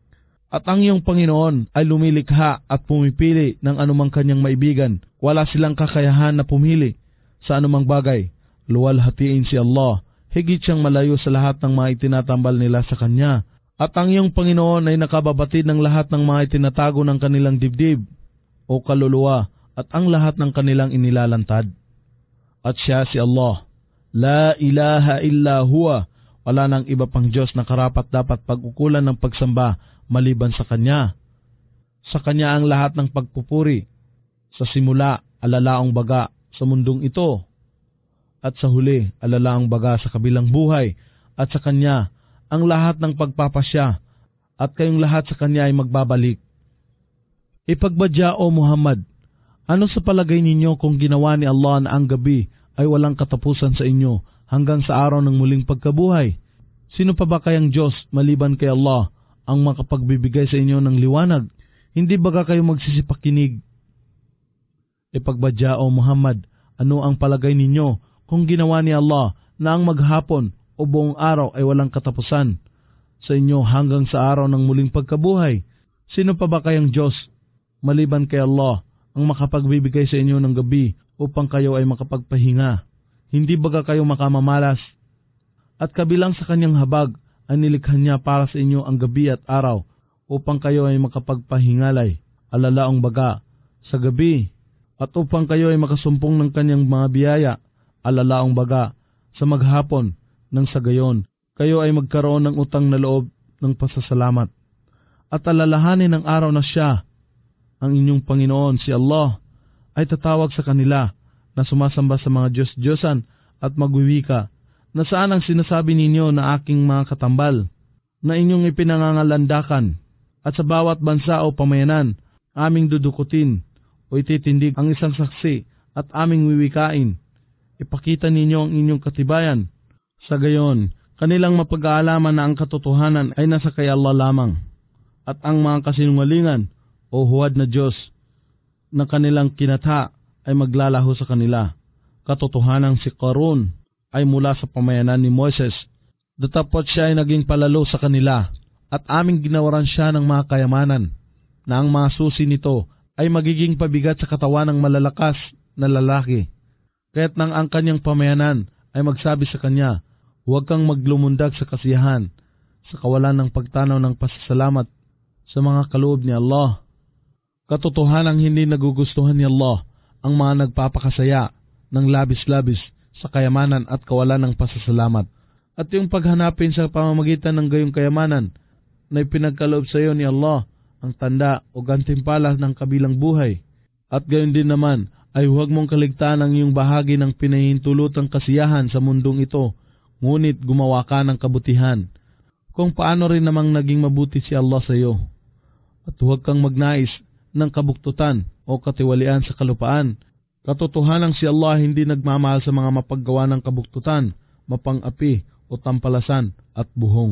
At ang iyong Panginoon ay lumilikha at pumipili ng anumang kanyang maibigan. Wala silang kakayahan na pumili sa anumang bagay. Luwalhatiin si Allah, higit siyang malayo sa lahat ng mga itinatambal nila sa Kanya. At ang iyong Panginoon ay nakababatid ng lahat ng mga itinatago ng kanilang dibdib o kaluluwa at ang lahat ng kanilang inilalantad. At siya si Allah, La ilaha illa huwa, wala nang iba pang Diyos na karapat dapat pag-ukulan ng pagsamba maliban sa Kanya. Sa Kanya ang lahat ng pagpupuri, sa simula, alalaong baga sa mundong ito, at sa huli, alalaang baga sa kabilang buhay, at sa Kanya ang lahat ng pagpapasya, at kayong lahat sa Kanya ay magbabalik. Ipagbadya o Muhammad, ano sa palagay ninyo kung ginawa ni Allah na ang gabi ay walang katapusan sa inyo hanggang sa araw ng muling pagkabuhay? Sino pa ba kayang Diyos maliban kay Allah ang makapagbibigay sa inyo ng liwanag? Hindi baga kayo magsisipakinig? Ipagbadya o Muhammad, ano ang palagay ninyo kung ginawa ni Allah na ang maghapon o buong araw ay walang katapusan sa inyo hanggang sa araw ng muling pagkabuhay? Sino pa ba kayang Diyos maliban kay Allah ang makapagbibigay sa inyo ng gabi upang kayo ay makapagpahinga? Hindi baga kayo makamamalas? At kabilang sa kanyang habag ay nilikha niya para sa inyo ang gabi at araw upang kayo ay makapagpahingalay, alalaong baga sa gabi, at upang kayo ay makasumpong ng kanyang mga biyaya, alalaong baga sa maghapon, nang sa gayon kayo ay magkaroon ng utang na loob ng pasasalamat. At alalahanin ng araw na siya, ang inyong Panginoon si Allah, ay tatawag sa kanila na sumasamba sa mga Diyos-Diyosan at magwiwika Nasaan ang sinasabi ninyo na aking mga katambal, na inyong ipinangangalandakan, at sa bawat bansa o pamayanan, aming dudukutin o ititindig ang isang saksi at aming wiwikain. Ipakita ninyo ang inyong katibayan. Sa gayon, kanilang mapag-aalaman na ang katotohanan ay nasa kay Allah lamang, at ang mga kasinungalingan o huwad na Diyos na kanilang kinatha ay maglalaho sa kanila. Katotohanan si Qarun ay mula sa pamayanan ni Moses, datapot siya ay naging palalo sa kanila, at aming ginawaran siya ng mga kayamanan, na ang mga susi nito ay magiging pabigat sa katawan ng malalakas na lalaki. Kaya't nang ang kanyang pamayanan ay magsabi sa kanya, huwag kang maglumundag sa kasiyahan, sa kawalan ng pagtanaw ng pasasalamat sa mga kaloob ni Allah. Katotohanang hindi nagugustuhan ni Allah ang mga nagpapakasaya ng labis-labis sa kayamanan at kawalan ng pasasalamat. At yung paghanapin sa pamamagitan ng gayong kayamanan na ipinagkaloob sa iyo ni Allah ang tanda o gantimpala ng kabilang buhay. At gayon din naman ay huwag mong kaligtaan ang iyong bahagi ng pinahintulutang kasiyahan sa mundong ito, ngunit gumawa ka ng kabutihan, kung paano rin namang naging mabuti si Allah sa iyo. At huwag kang magnais ng kabuktutan o katiwalian sa kalupaan. Katotohanang si Allah hindi nagmamahal sa mga mapaggawa ng kabuktutan, mapang-api o tampalasan at buhong.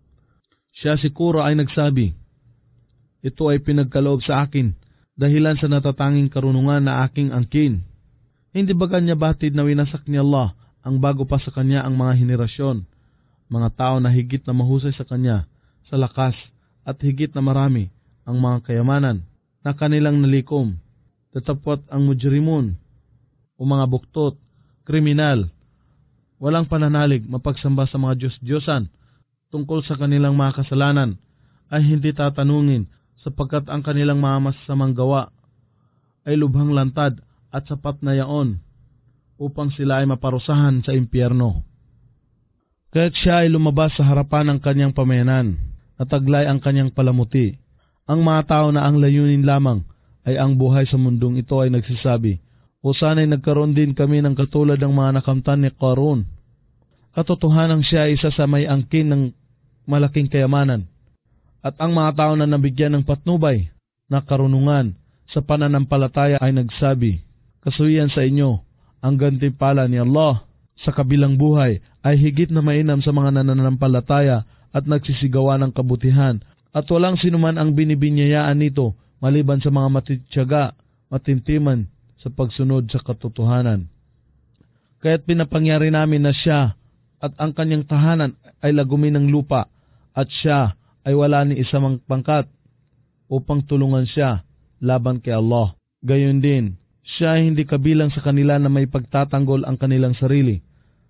Siya siguro ay nagsabi, ito ay pinagkaloob sa akin dahilan sa natatanging karunungan na aking angkin. Hindi ba kanya batid na winasak ni Allah ang bago pa sa kanya ang mga henerasyon, mga tao na higit na mahusay sa kanya, sa lakas at higit na marami ang mga kayamanan na kanilang nalikom, tatapot ang mujrimun o mga buktot, kriminal, walang pananalig mapagsamba sa mga Diyos-Diyosan tungkol sa kanilang mga kasalanan ay hindi tatanungin, sapagkat ang kanilang mga masasamang gawa ay lubhang lantad at sapat na yaon upang sila ay maparusahan sa impyerno. Kaya't siya ay lumabas sa harapan ng kanyang pamayanan, nataglay ang kanyang palamuti. Ang mga tao na ang layunin lamang ay ang buhay sa mundong ito ay nagsasabi, o sana'y nagkaroon din kami ng katulad ng mga nakamtan ni Qarun. Katotohanang siya ay isa sa may angkin ng malaking kayamanan. At ang mga tao na nabigyan ng patnubay na karunungan sa pananampalataya ay nagsabi, kasuyan sa inyo, ang gantimpala ni Allah sa kabilang buhay ay higit na mainam sa mga nananampalataya at nagsisigawa ng kabutihan, at walang sinuman ang binibinyayaan nito maliban sa mga matityaga, matintiman sa pagsunod sa katotohanan. Kaya't pinapangyari namin na siya at ang kanyang tahanan ay lagumin ng lupa, at siya ay wala ni isang pangkat upang tulungan siya laban kay Allah. Gayon din, siya ay hindi kabilang sa kanila na may pagtatanggol ang kanilang sarili.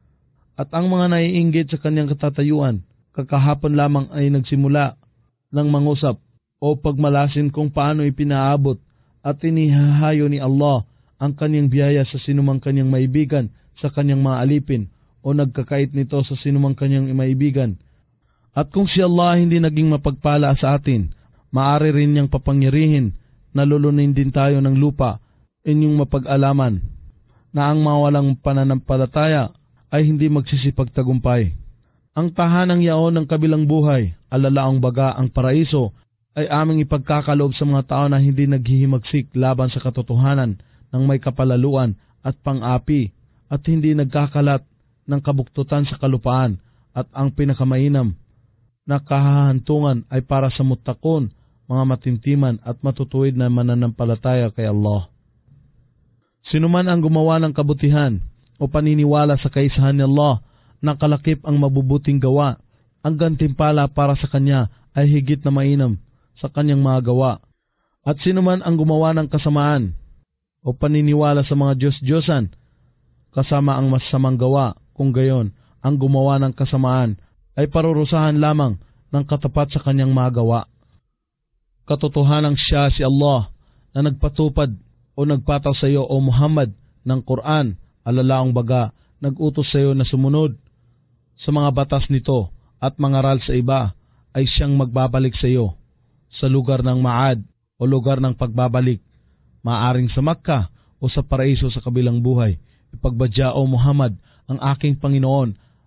At ang mga naiinggit sa kanyang katatayuan, kakahapon lamang ay nagsimula ng mangusap o pagmalasin kung paano ipinaabot at inihahayo ni Allah ang kanyang biyaya sa sinumang kanyang maibigan sa kanyang mga alipin o nagkakait nito sa sinumang kanyang maibigan. At kung si Allah hindi naging mapagpala sa atin, maaari rin niyang papangyarihin na lulunin din tayo ng lupa, inyong mapag-alaman na ang mawalang pananampalataya ay hindi magsisipagtagumpay. Ang tahanang yaon ng kabilang buhay, alalaang baga ang paraiso, ay aming ipagkakaloob sa mga tao na hindi naghihimagsik laban sa katotohanan ng may kapalaluan at pang-api, at hindi nagkakalat ng kabuktutan sa kalupaan, at ang pinakamainam na kahahantungan ay para sa mutakon, mga matintiman at matutuwid na mananampalataya kay Allah. Sinuman ang gumawa ng kabutihan o paniniwala sa kaisahan ni Allah, nakalakip ang mabubuting gawa, ang gantimpala para sa kanya ay higit na mainam sa kanyang mga gawa. At sinuman ang gumawa ng kasamaan o paniniwala sa mga Diyos-Diyosan, kasama ang masasamang gawa, kung gayon, ang gumawa ng kasamaan ay parurusahan lamang ng katapat sa kanyang magawa. Katotohanang siya si Allah na nagpatupad o nagpataw sa iyo, O Muhammad, ng Quran, alalaang baga, nag-utos sa iyo na sumunod sa mga batas nito at mangaral sa iba, ay siyang magbabalik sa iyo sa lugar ng Maad o lugar ng pagbabalik, maaring sa Makkah o sa paraiso sa kabilang buhay. Ipagbadya, O Muhammad, ang aking Panginoon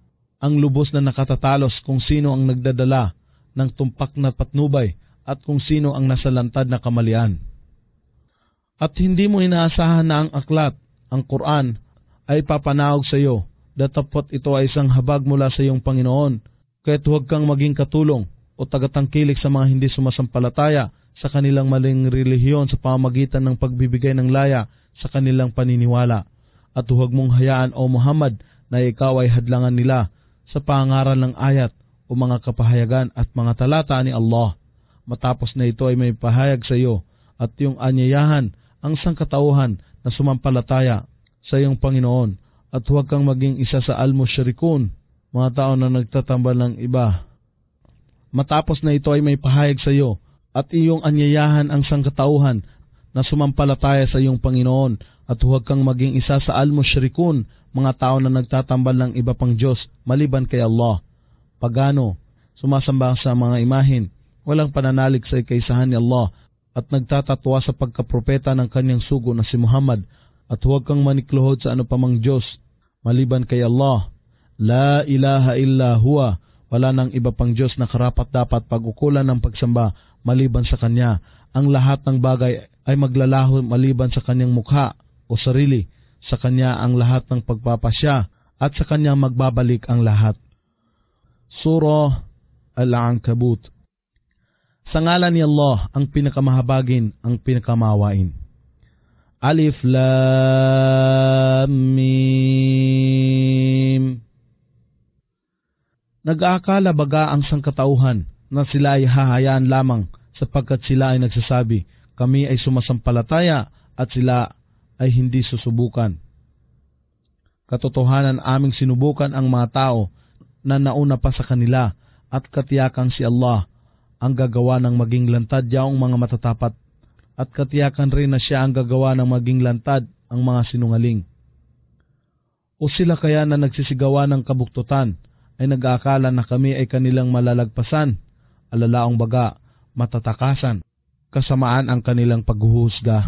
ang lubos na nakatatalos kung sino ang nagdadala ng tumpak na patnubay at kung sino ang nasalantad na kamalian. At hindi mo inaasahan na ang aklat, ang Quran, ay papanahog sa iyo, datapot ito ay isang habag mula sa iyong Panginoon, kaya't huwag kang maging katulong o tagatangkilik sa mga hindi sumasampalataya sa kanilang maling relihiyon sa pamamagitan ng pagbibigay ng laya sa kanilang paniniwala. At huwag mong hayaan, O Muhammad, na ikaw ay hadlangan nila sa pangaral ng ayat o mga kapahayagan at mga talata ni Allah. Matapos na ito ay may pahayag sa iyo at yung anyayahan ang sangkatauhan na sumampalataya sa iyong Panginoon, at huwag kang maging isa sa al-musyrikun, mga tao na nagtatambal ng iba. Matapos na ito ay may pahayag sa iyo at iyong anyayahan ang sangkatauhan na sumampalataya sa iyong Panginoon, at huwag kang maging isa sa al-musyrikun, mga tao na nagtatambal ng iba pang Diyos maliban kay Allah. Pagano, sumasamba sa mga imahin, walang pananalig sa ikaisahan ni Allah, at nagtatatwa sa pagkapropeta ng kanyang sugo na si Muhammad, at huwag kang manikluhod sa ano pamang Diyos maliban kay Allah. La ilaha illa huwa, wala nang iba pang Diyos na karapat dapat pag-ukulan ng pagsamba maliban sa Kanya. Ang lahat ng bagay ay maglalaho maliban sa Kanyang mukha o sarili. Sa Kanya ang lahat ng pagpapasya at sa Kanya magbabalik ang lahat. Surah Al-Ankabut. Sa ngalan ni Allah, ang pinakamahabagin, ang pinakamawain. Alif Lam Mim. Nag-aakala baga ang sangkatauhan na sila ay hahayaan lamang sapagkat sila ay nagsasabi, kami ay sumasampalataya, at sila ay hindi susubukan. Katotohanan, aming sinubukan ang mga tao na nauna pa sa kanila, at katiyakan si Allah ang gagawa ng maging lantad yaong mga matatapat, at katiyakan rin na siya ang gagawa ng maging lantad ang mga sinungaling. O sila kaya na nagsisigawa ng kabuktutan ay nag-aakala na kami ay kanilang malalagpasan, alalaong baga, matatakasan, kasamaan ang kanilang paghuhusga.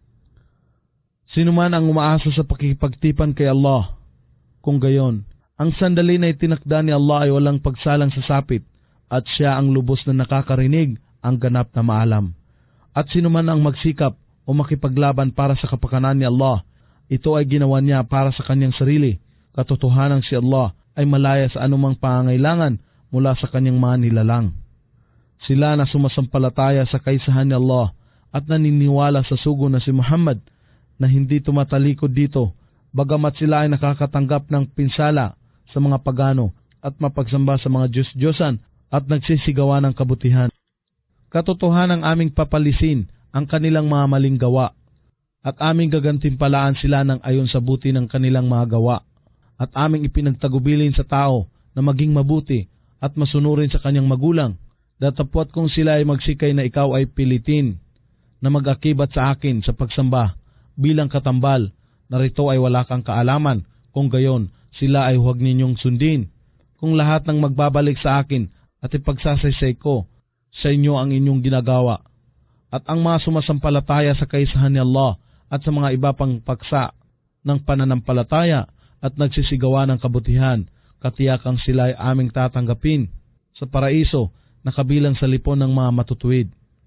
Sino man ang umaasa sa pakikipagtipan kay Allah, kung gayon, ang sandali na itinakda ni Allah ay walang pagsalang sa sapit, at siya ang lubos na nakakarinig, ang ganap na maalam. At sino man ang magsikap o makipaglaban para sa kapakanan ni Allah, ito ay ginawa niya para sa kanyang sarili. Katotohanan si Allah ay malaya sa anumang pangangailangan mula sa kanyang mga nilalang. Sila na sumasampalataya sa kaisahan ni Allah at naniniwala sa sugo na si Muhammad na hindi tumatalikod dito, bagamat sila ay nakakatanggap ng pinsala sa mga pagano at mapagsamba sa mga Diyos-Diyosan at nagsisigawa ng kabutihan. Katotohanan ang aming papalisin ang kanilang mga maling gawa, at aming gagantimpalaan sila ng ayon sa buti ng kanilang mga gawa, at aming ipinagtagubilin sa tao na maging mabuti at masunurin sa kanyang magulang, datapwat kung sila ay magsikay na ikaw ay pilitin na mag-akibat sa akin sa pagsamba bilang katambal, narito ay wala kang kaalaman, kung gayon sila ay huwag ninyong sundin. Kung lahat ng magbabalik sa akin at ipagsasaysay ko sa inyo ang inyong ginagawa, at ang mga sumasampalataya sa kaisahan ni Allah at sa mga iba pang paksa ng pananampalataya at nagsisigawa ng kabutihan, katiyakang sila ay aming tatanggapin sa paraiso na kabilang sa lipon ng mga matutuwid.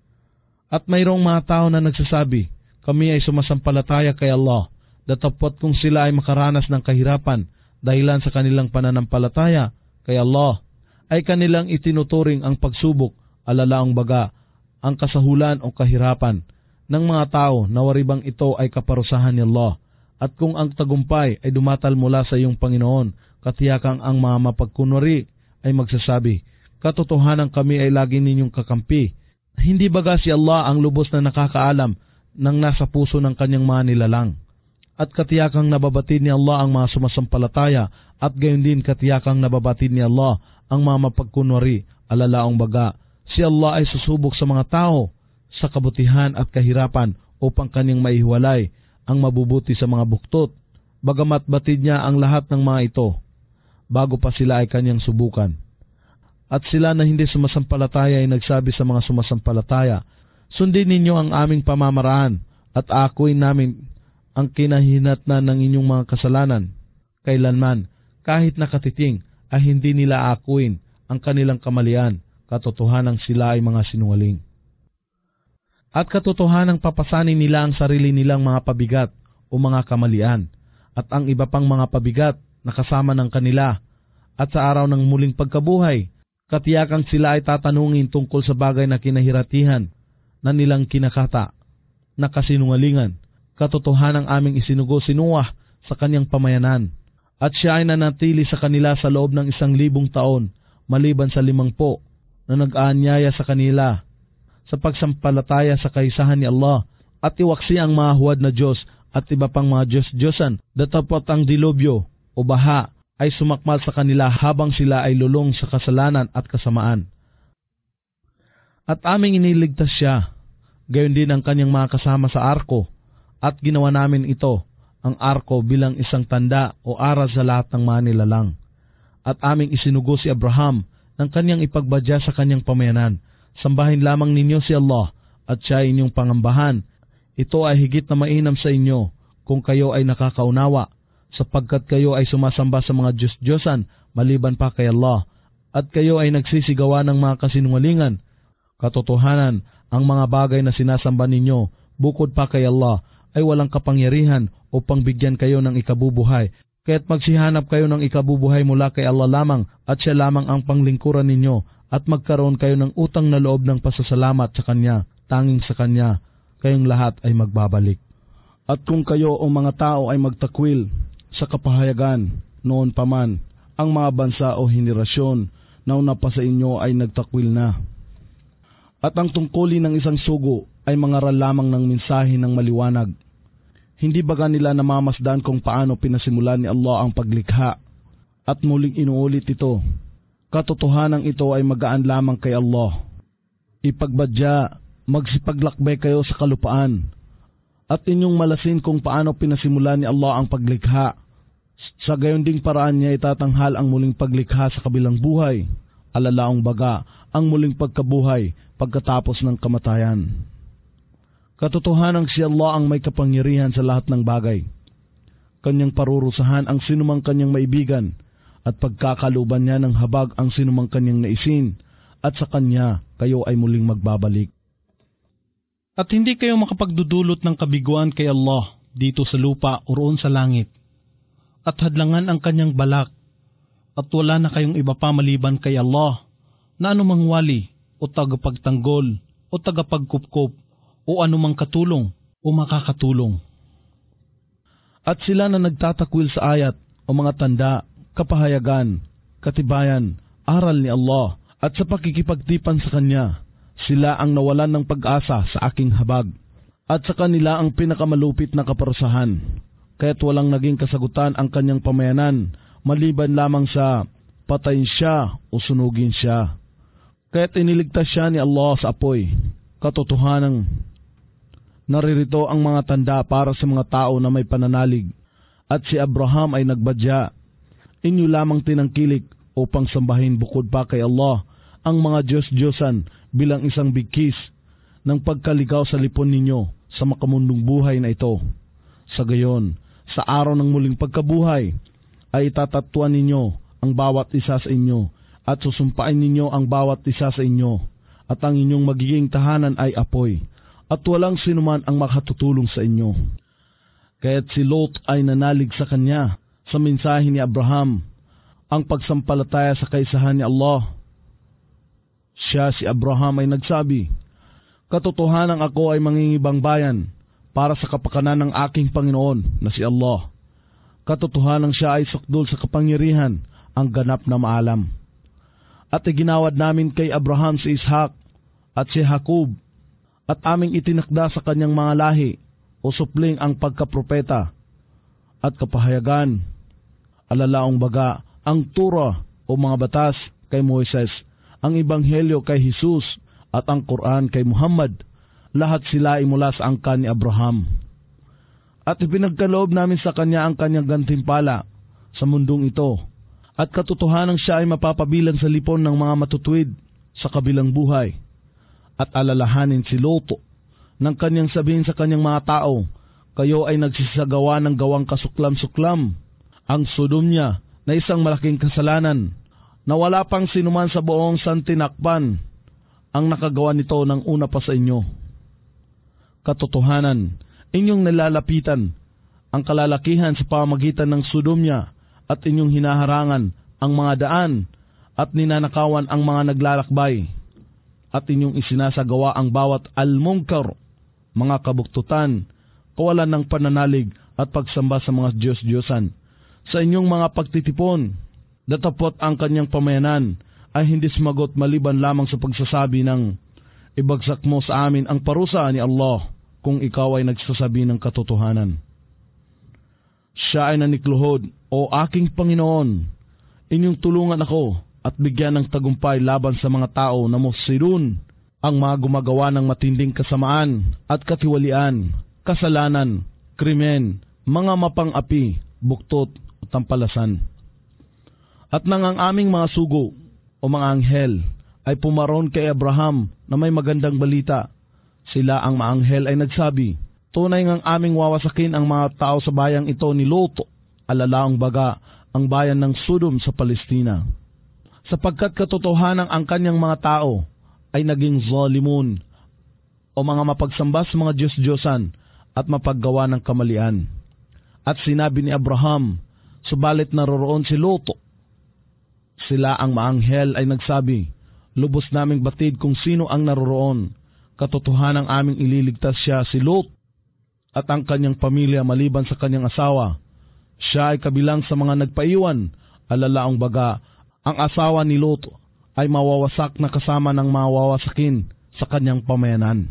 At mayroong mga tao na nagsasabi, kami ay sumasampalataya kay Allah, datapwat kung sila ay makaranas ng kahirapan dahilan sa kanilang pananampalataya kay Allah, ay kanilang itinuturing ang pagsubok, alalaong baga, ang kasahulan o kahirapan ng mga tao na waribang ito ay kaparusahan ni Allah. At kung ang tagumpay ay dumatal mula sa iyong Panginoon, katiyakang ang mga mapagkunwari ay magsasabi, katotohanan kami ay lagi ninyong kakampi. Hindi baga si Allah ang lubos na nakakaalam ng nasa puso ng kanyang mga nilalang? At katiyakang nababatid ni Allah ang mga sumasampalataya, at gayon din katiyakang nababatid ni Allah ang mga mapagkunwari, alalaong baga, si Allah ay susubok sa mga tao sa kabutihan at kahirapan upang kanyang maihiwalay ang mabubuti sa mga buktot, bagamat batid niya ang lahat ng mga ito, bago pa sila ay kanyang subukan. At sila na hindi sumasampalataya ay nagsabi sa mga sumasampalataya, sundin ninyo ang aming pamamaraan, at akuin namin ang kinahinatnan ng inyong mga kasalanan. Kailanman, kahit nakatiting, ay hindi nila akuin ang kanilang kamalian, katotohanang sila ay mga sinungaling. At katotohanang papasanin nila ang sarili nilang mga pabigat o mga kamalian at ang iba pang mga pabigat na kasama ng kanila, at sa araw ng muling pagkabuhay, katiyakang sila ay tatanungin tungkol sa bagay na kinahiratihan na nilang kinakata na kasinungalingan. Katotohanang aming isinugo si Noah sa kanyang pamayanan, at siya ay nanatili sa kanila sa loob ng isang libong taon maliban sa limangpo na nag-aanyaya sa kanila sa pagsampalataya sa kaisahan ni Allah at iwaksi ang mga huwad na Diyos at iba pang mga Diyos-Diyosan. Datapot ang dilubyo o baha ay sumakmal sa kanila habang sila ay lulong sa kasalanan at kasamaan. At aming iniligtas siya, gayon din ang kanyang mga kasama sa arko, at ginawa namin ito, ang arko, bilang isang tanda o aral sa lahat ng mga nilalang. At aming isinugo si Abraham ng kanyang ipagbadya sa kanyang pamayanan. Sambahin lamang ninyo si Allah at siya inyong pangambahan. Ito ay higit na mainam sa inyo kung kayo ay nakakaunawa, sapagkat kayo ay sumasamba sa mga Diyos-Diyosan maliban pa kay Allah, at kayo ay nagsisigawa ng mga kasinungalingan. Katotohanan, ang mga bagay na sinasamba ninyo bukod pa kay Allah ay walang kapangyarihan upang bigyan kayo ng ikabubuhay, kaya't magsihanap kayo ng ikabubuhay mula kay Allah lamang, at siya lamang ang panglingkuran ninyo, at magkaroon kayo ng utang na loob ng pasasalamat sa Kanya. Tanging sa Kanya kayong lahat ay magbabalik. At kung kayo o mga tao ay magtakwil sa kapahayagan, noon pa man, ang mga bansa o henerasyon na una pa sa inyo ay nagtakwil na. At ang tungkulin ng isang sugo ay mangaral lamang ng mensahe ng maliwanag. Hindi baga nila namamasdan kung paano pinasimulan ni Allah ang paglikha, at muling inuulit ito. Katotohanan ito ay magaan lamang kay Allah. Ipagbadya, magsipaglakbay kayo sa kalupaan, at inyong malasin kung paano pinasimulan ni Allah ang paglikha. Sa gayon ding paraan niya itatanghal ang muling paglikha sa kabilang buhay, alalaong baga ang muling pagkabuhay pagkatapos ng kamatayan. Katotohanang si Allah ang may kapangyarihan sa lahat ng bagay. Kanyang parurusahan ang sinumang kanyang maibigan, at pagkakaluban niya ng habag ang sinumang kanyang naisin, at sa Kanya kayo ay muling magbabalik. At hindi kayo makapagdudulot ng kabiguan kay Allah dito sa lupa o roon sa langit, at hadlangan ang Kanyang balak, at wala na kayong iba pa maliban kay Allah na anumang wali o tagapagtanggol o tagapagkupkop o anumang katulong o makakatulong. At sila na nagtatakwil sa ayat o mga tanda, kapahayagan, katibayan, aral ni Allah, at sa pakikipagtipan sa Kanya, sila ang nawalan ng pag-asa sa aking habag, at sa kanila ang pinakamalupit na kaparusahan, kaya't walang naging kasagutan ang kanyang pamayanan, maliban lamang sa patayin siya o sunugin siya. Kaya't iniligtas siya ni Allah sa apoy. Katotohanang naririto ang mga tanda para sa mga tao na may pananalig, at si Abraham ay nagbadya. Inyo lamang tinangkilik upang sambahin bukod pa kay Allah ang mga Diyos-Diyosan bilang isang bigkis ng pagkaligaw sa lipon ninyo sa makamundong buhay na ito. Sa gayon, sa araw ng muling pagkabuhay, ay itatatuan ninyo ang bawat isa sa inyo, at susumpain ninyo ang bawat isa sa inyo, at ang inyong magiging tahanan ay apoy, at walang sinuman ang makatutulong sa inyo. Kaya't si Lot ay nanalig sa kanya sa mensahe ni Abraham, ang pagsampalataya sa kaisahan ni Allah. Siya, si Abraham, ay nagsabi, katotohanan ako ay mangingibang bayan para sa kapakanan ng aking Panginoon na si Allah. Katotohanan siya ay sukdol sa kapangyarihan, ang ganap na maalam. At iginawad namin kay Abraham si Ishak at si Jacob, at aming itinakda sa kanyang mga lahi o supling ang pagkapropeta at kapahayagan, alalaong baga ang Torah o mga batas kay Moises, ang Ebanghelyo kay Jesus, at ang Quran kay Muhammad. Lahat sila ay mula sa angkan ni Abraham. At ipinagkaloob namin sa kanya ang kanyang gantimpala sa mundong ito, at katotohanan siya ay mapapabilang sa lipon ng mga matutuwid sa kabilang buhay. At alalahanin si Lot nang kanyang sabihin sa kanyang mga tao, kayo ay nagsisagawa ng gawang kasuklam-suklam. Ang Sodom niya na isang malaking kasalanan na wala pang sinuman sa buong santinakpan ang nakagawa nito ng una pa sa inyo. Katotohanan, inyong nilalapitan ang kalalakihan sa pamagitan ng Sodomya at inyong hinaharangan ang mga daan at ninanakawan ang mga naglalakbay at inyong isinasagawa ang bawat almungkar, mga kabuktutan, kawalan ng pananalig at pagsamba sa mga Diyos-Diyosan. Sa inyong mga pagtitipon, datapot ang kanyang pamayanan ay hindi sumagot maliban lamang sa pagsasabi ng, ibagsak mo sa amin ang parusa ni Allah kung ikaw ay nagsasabi ng katotohanan. Siya ay nanikluhod, o aking Panginoon, inyong tulungan ako at bigyan ng tagumpay laban sa mga tao na mufsidun, ang mga gumagawa ng matinding kasamaan at katiwalian, kasalanan, krimen, mga mapang-api, buktot o tampalasan. At nang ang aming mga sugo o mga anghel ay pumaron kay Abraham na may magandang balita, sila ang mga anghel ay nagsabi, tunay ngang aming wawasakin ang mga tao sa bayang ito ni Lot, alalaang baga ang bayan ng Sodom sa Palestina. Sapagkat katotohanan ang kanyang mga tao ay naging zalimun o mga mapagsamba sa mga Diyos-Diyosan at mapaggawa ng kamalian. At sinabi ni Abraham, subalit naroroon si Lot. Sila ang maanghel ay nagsabi, lubos naming batid kung sino ang naroroon. Katotohanan ang aming ililigtas siya si Lot at ang kanyang pamilya maliban sa kanyang asawa. Siya ay kabilang sa mga nagpaiwan, alalaong baga, ang asawa ni Lot ay mawawasak na kasama ng mawawasakin sa kanyang pamayanan.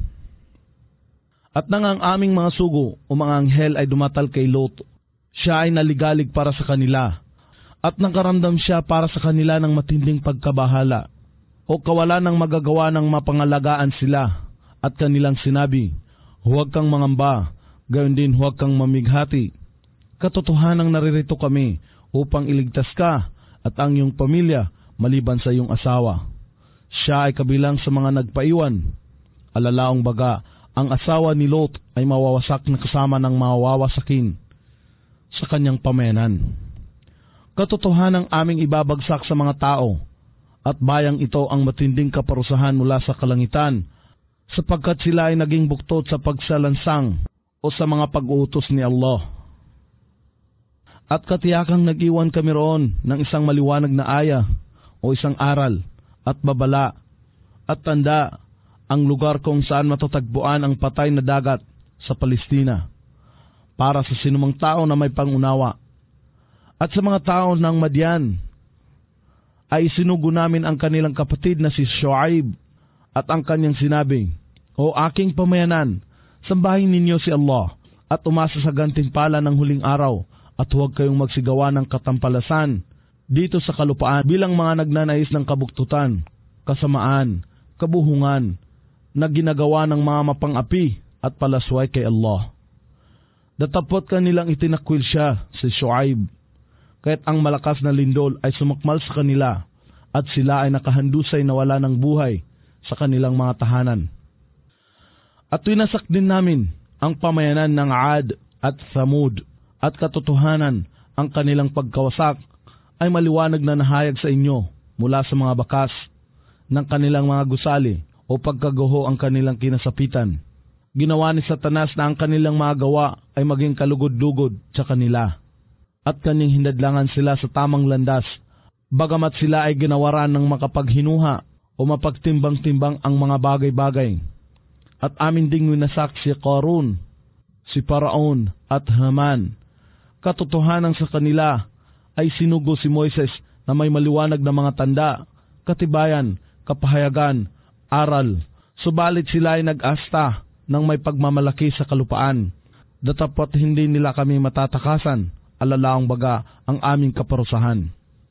At nang ang aming mga sugo o mga anghel ay dumatal kay Lot, siya ay naligalig para sa kanila, at nakaramdam siya para sa kanila ng matinding pagkabahala, o kawalan ng magagawa ng mapangalagaan sila, at kanilang sinabi, huwag kang mangamba, gayon din huwag kang mamighati. Katotohanang naririto kami upang iligtas ka at ang iyong pamilya maliban sa iyong asawa. Siya ay kabilang sa mga nagpaiwan. Alalaong baga, ang asawa ni Lot ay mawawasak na kasama ng mawawasakin sa kanyang pamayanan. Katotohanang aming ibabagsak sa mga tao at bayang ito ang matinding kaparusahan mula sa kalangitan, sapagkat sila ay naging buktot sa pagsalansang o sa mga pag-uutos ni Allah. At katiyakang nag-iwan kami roon ng isang maliwanag na aya o isang aral at babala at tanda, ang lugar kung saan matatagpuan ang patay na dagat sa Palestina para sa sinumang tao na may pangunawa. At sa mga tao ng Madian ay sinugo namin ang kanilang kapatid na si Shuaib at ang kanyang sinabi, o aking pamayanan, sambahin ninyo si Allah at umasa sa gantimpala ng huling araw at huwag kayong magsigawa ng katampalasan dito sa kalupaan bilang mga nagnanais ng kabuktutan, kasamaan, kabuhungan na ginagawa ng mga mapang-api at palasway kay Allah. Datapot kanilang itinakwil siya, si Shuaib, kahit ang malakas na lindol ay sumakmal sa kanila at sila ay nakahandusay na wala ng buhay sa kanilang mga tahanan. At winasak din namin ang pamayanan ng Ad at Thamud, at katotohanan ang kanilang pagkawasak ay maliwanag na nahayag sa inyo mula sa mga bakas ng kanilang mga gusali o pagkaguho ang kanilang kinasapitan. Ginawa ni Satanas na ang kanilang mga gawa ay maging kalugod-lugod sa kanila, at kanyang hinadlangan sila sa tamang landas, bagamat sila ay ginawaran ng makapaghinuha o mapagtimbang-timbang ang mga bagay-bagay. At amin ding winasak si Qarun, si Paraon at Haman. Katotohanan sa kanila ay sinugo si Moises na may maliwanag na mga tanda, katibayan, kapahayagan, aral. Subalit sila ay nag-asta ng may pagmamalaki sa kalupaan. Datapot hindi nila kami matatakasan, alalaong baga ang aming kaparusahan.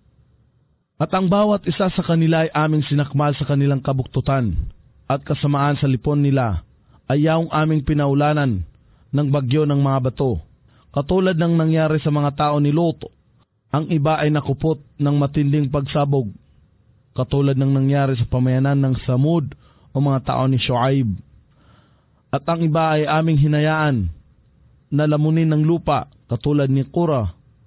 At ang bawat isa sa kanila ay aming sinakmal sa kanilang kabuktutan, at kasamaan sa lipon nila ay yaong aming pinaulanan ng bagyo ng mga bato, katulad ng nangyari sa mga tao ni Lot. Ang iba ay nakupot ng matinding pagsabog, katulad ng nangyari sa pamayanan ng Samud o mga tao ni Shuaib. At ang iba ay aming hinayaan na lamunin ng lupa, katulad ni Qura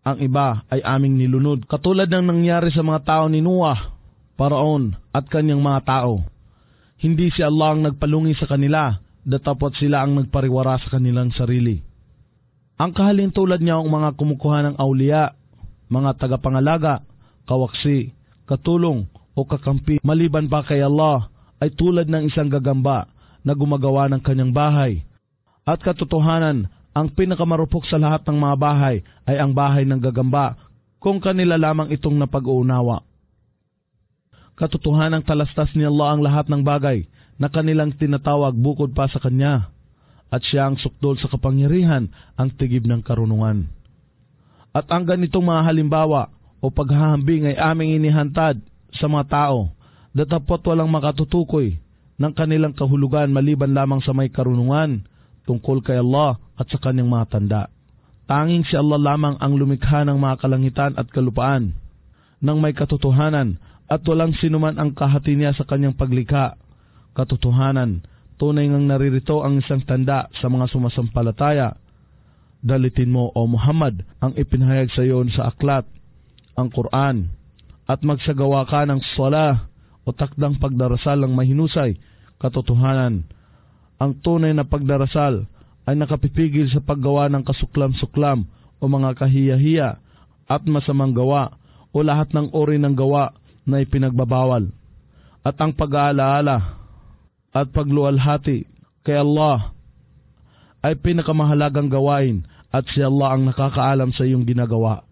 ang iba ay aming nilunod. Katulad ng nangyari sa mga tao ni Noah, Paraon at kanyang mga tao. Hindi si Allah ang nagpalungi sa kanila, datapot sila ang nagpariwara sa kanilang sarili. Ang kahalintulad niya ang mga kumukuha ng awliya, mga tagapangalaga, kawaksi, katulong o kakampi maliban pa kay Allah ay tulad ng isang gagamba na gumagawa ng kanyang bahay. At katotohanan, ang pinakamarupok sa lahat ng mga bahay ay ang bahay ng gagamba kung kanila lamang itong napag-uunawa. Katotohanang talastas ni Allah ang lahat ng bagay na kanilang tinatawag bukod pa sa Kanya, at Siya ang sukdol sa kapangyarihan, ang tigib ng karunungan. At ang ganitong mga halimbawa o paghahambing ay aming inihantad sa mga tao, datapot walang makatutukoy ng kanilang kahulugan maliban lamang sa may karunungan tungkol kay Allah at sa Kanyang mga tanda. Tanging si Allah lamang ang lumikha ng mga kalangitan at kalupaan ng may katotohanan, at walang sinuman ang kahati niya sa Kanyang paglikha. Katotohanan, tunay ngang naririto ang isang tanda sa mga sumasampalataya. Dalitin mo, O Muhammad, ang ipinahayag sa iyo sa aklat, ang Quran, at magsagawa ka ng salah o takdang pagdarasal ng mahinusay. Katotohanan, ang tunay na pagdarasal ay nakapipigil sa paggawa ng kasuklam-suklam o mga kahiya-hiya at masamang gawa o lahat ng uri ng gawa na ipinagbabawal. At ang pag-aalaala at pagluwalhati kay Allah ay pinakamahalagang gawain, at si Allah ang nakakaalam sa iyong ginagawa.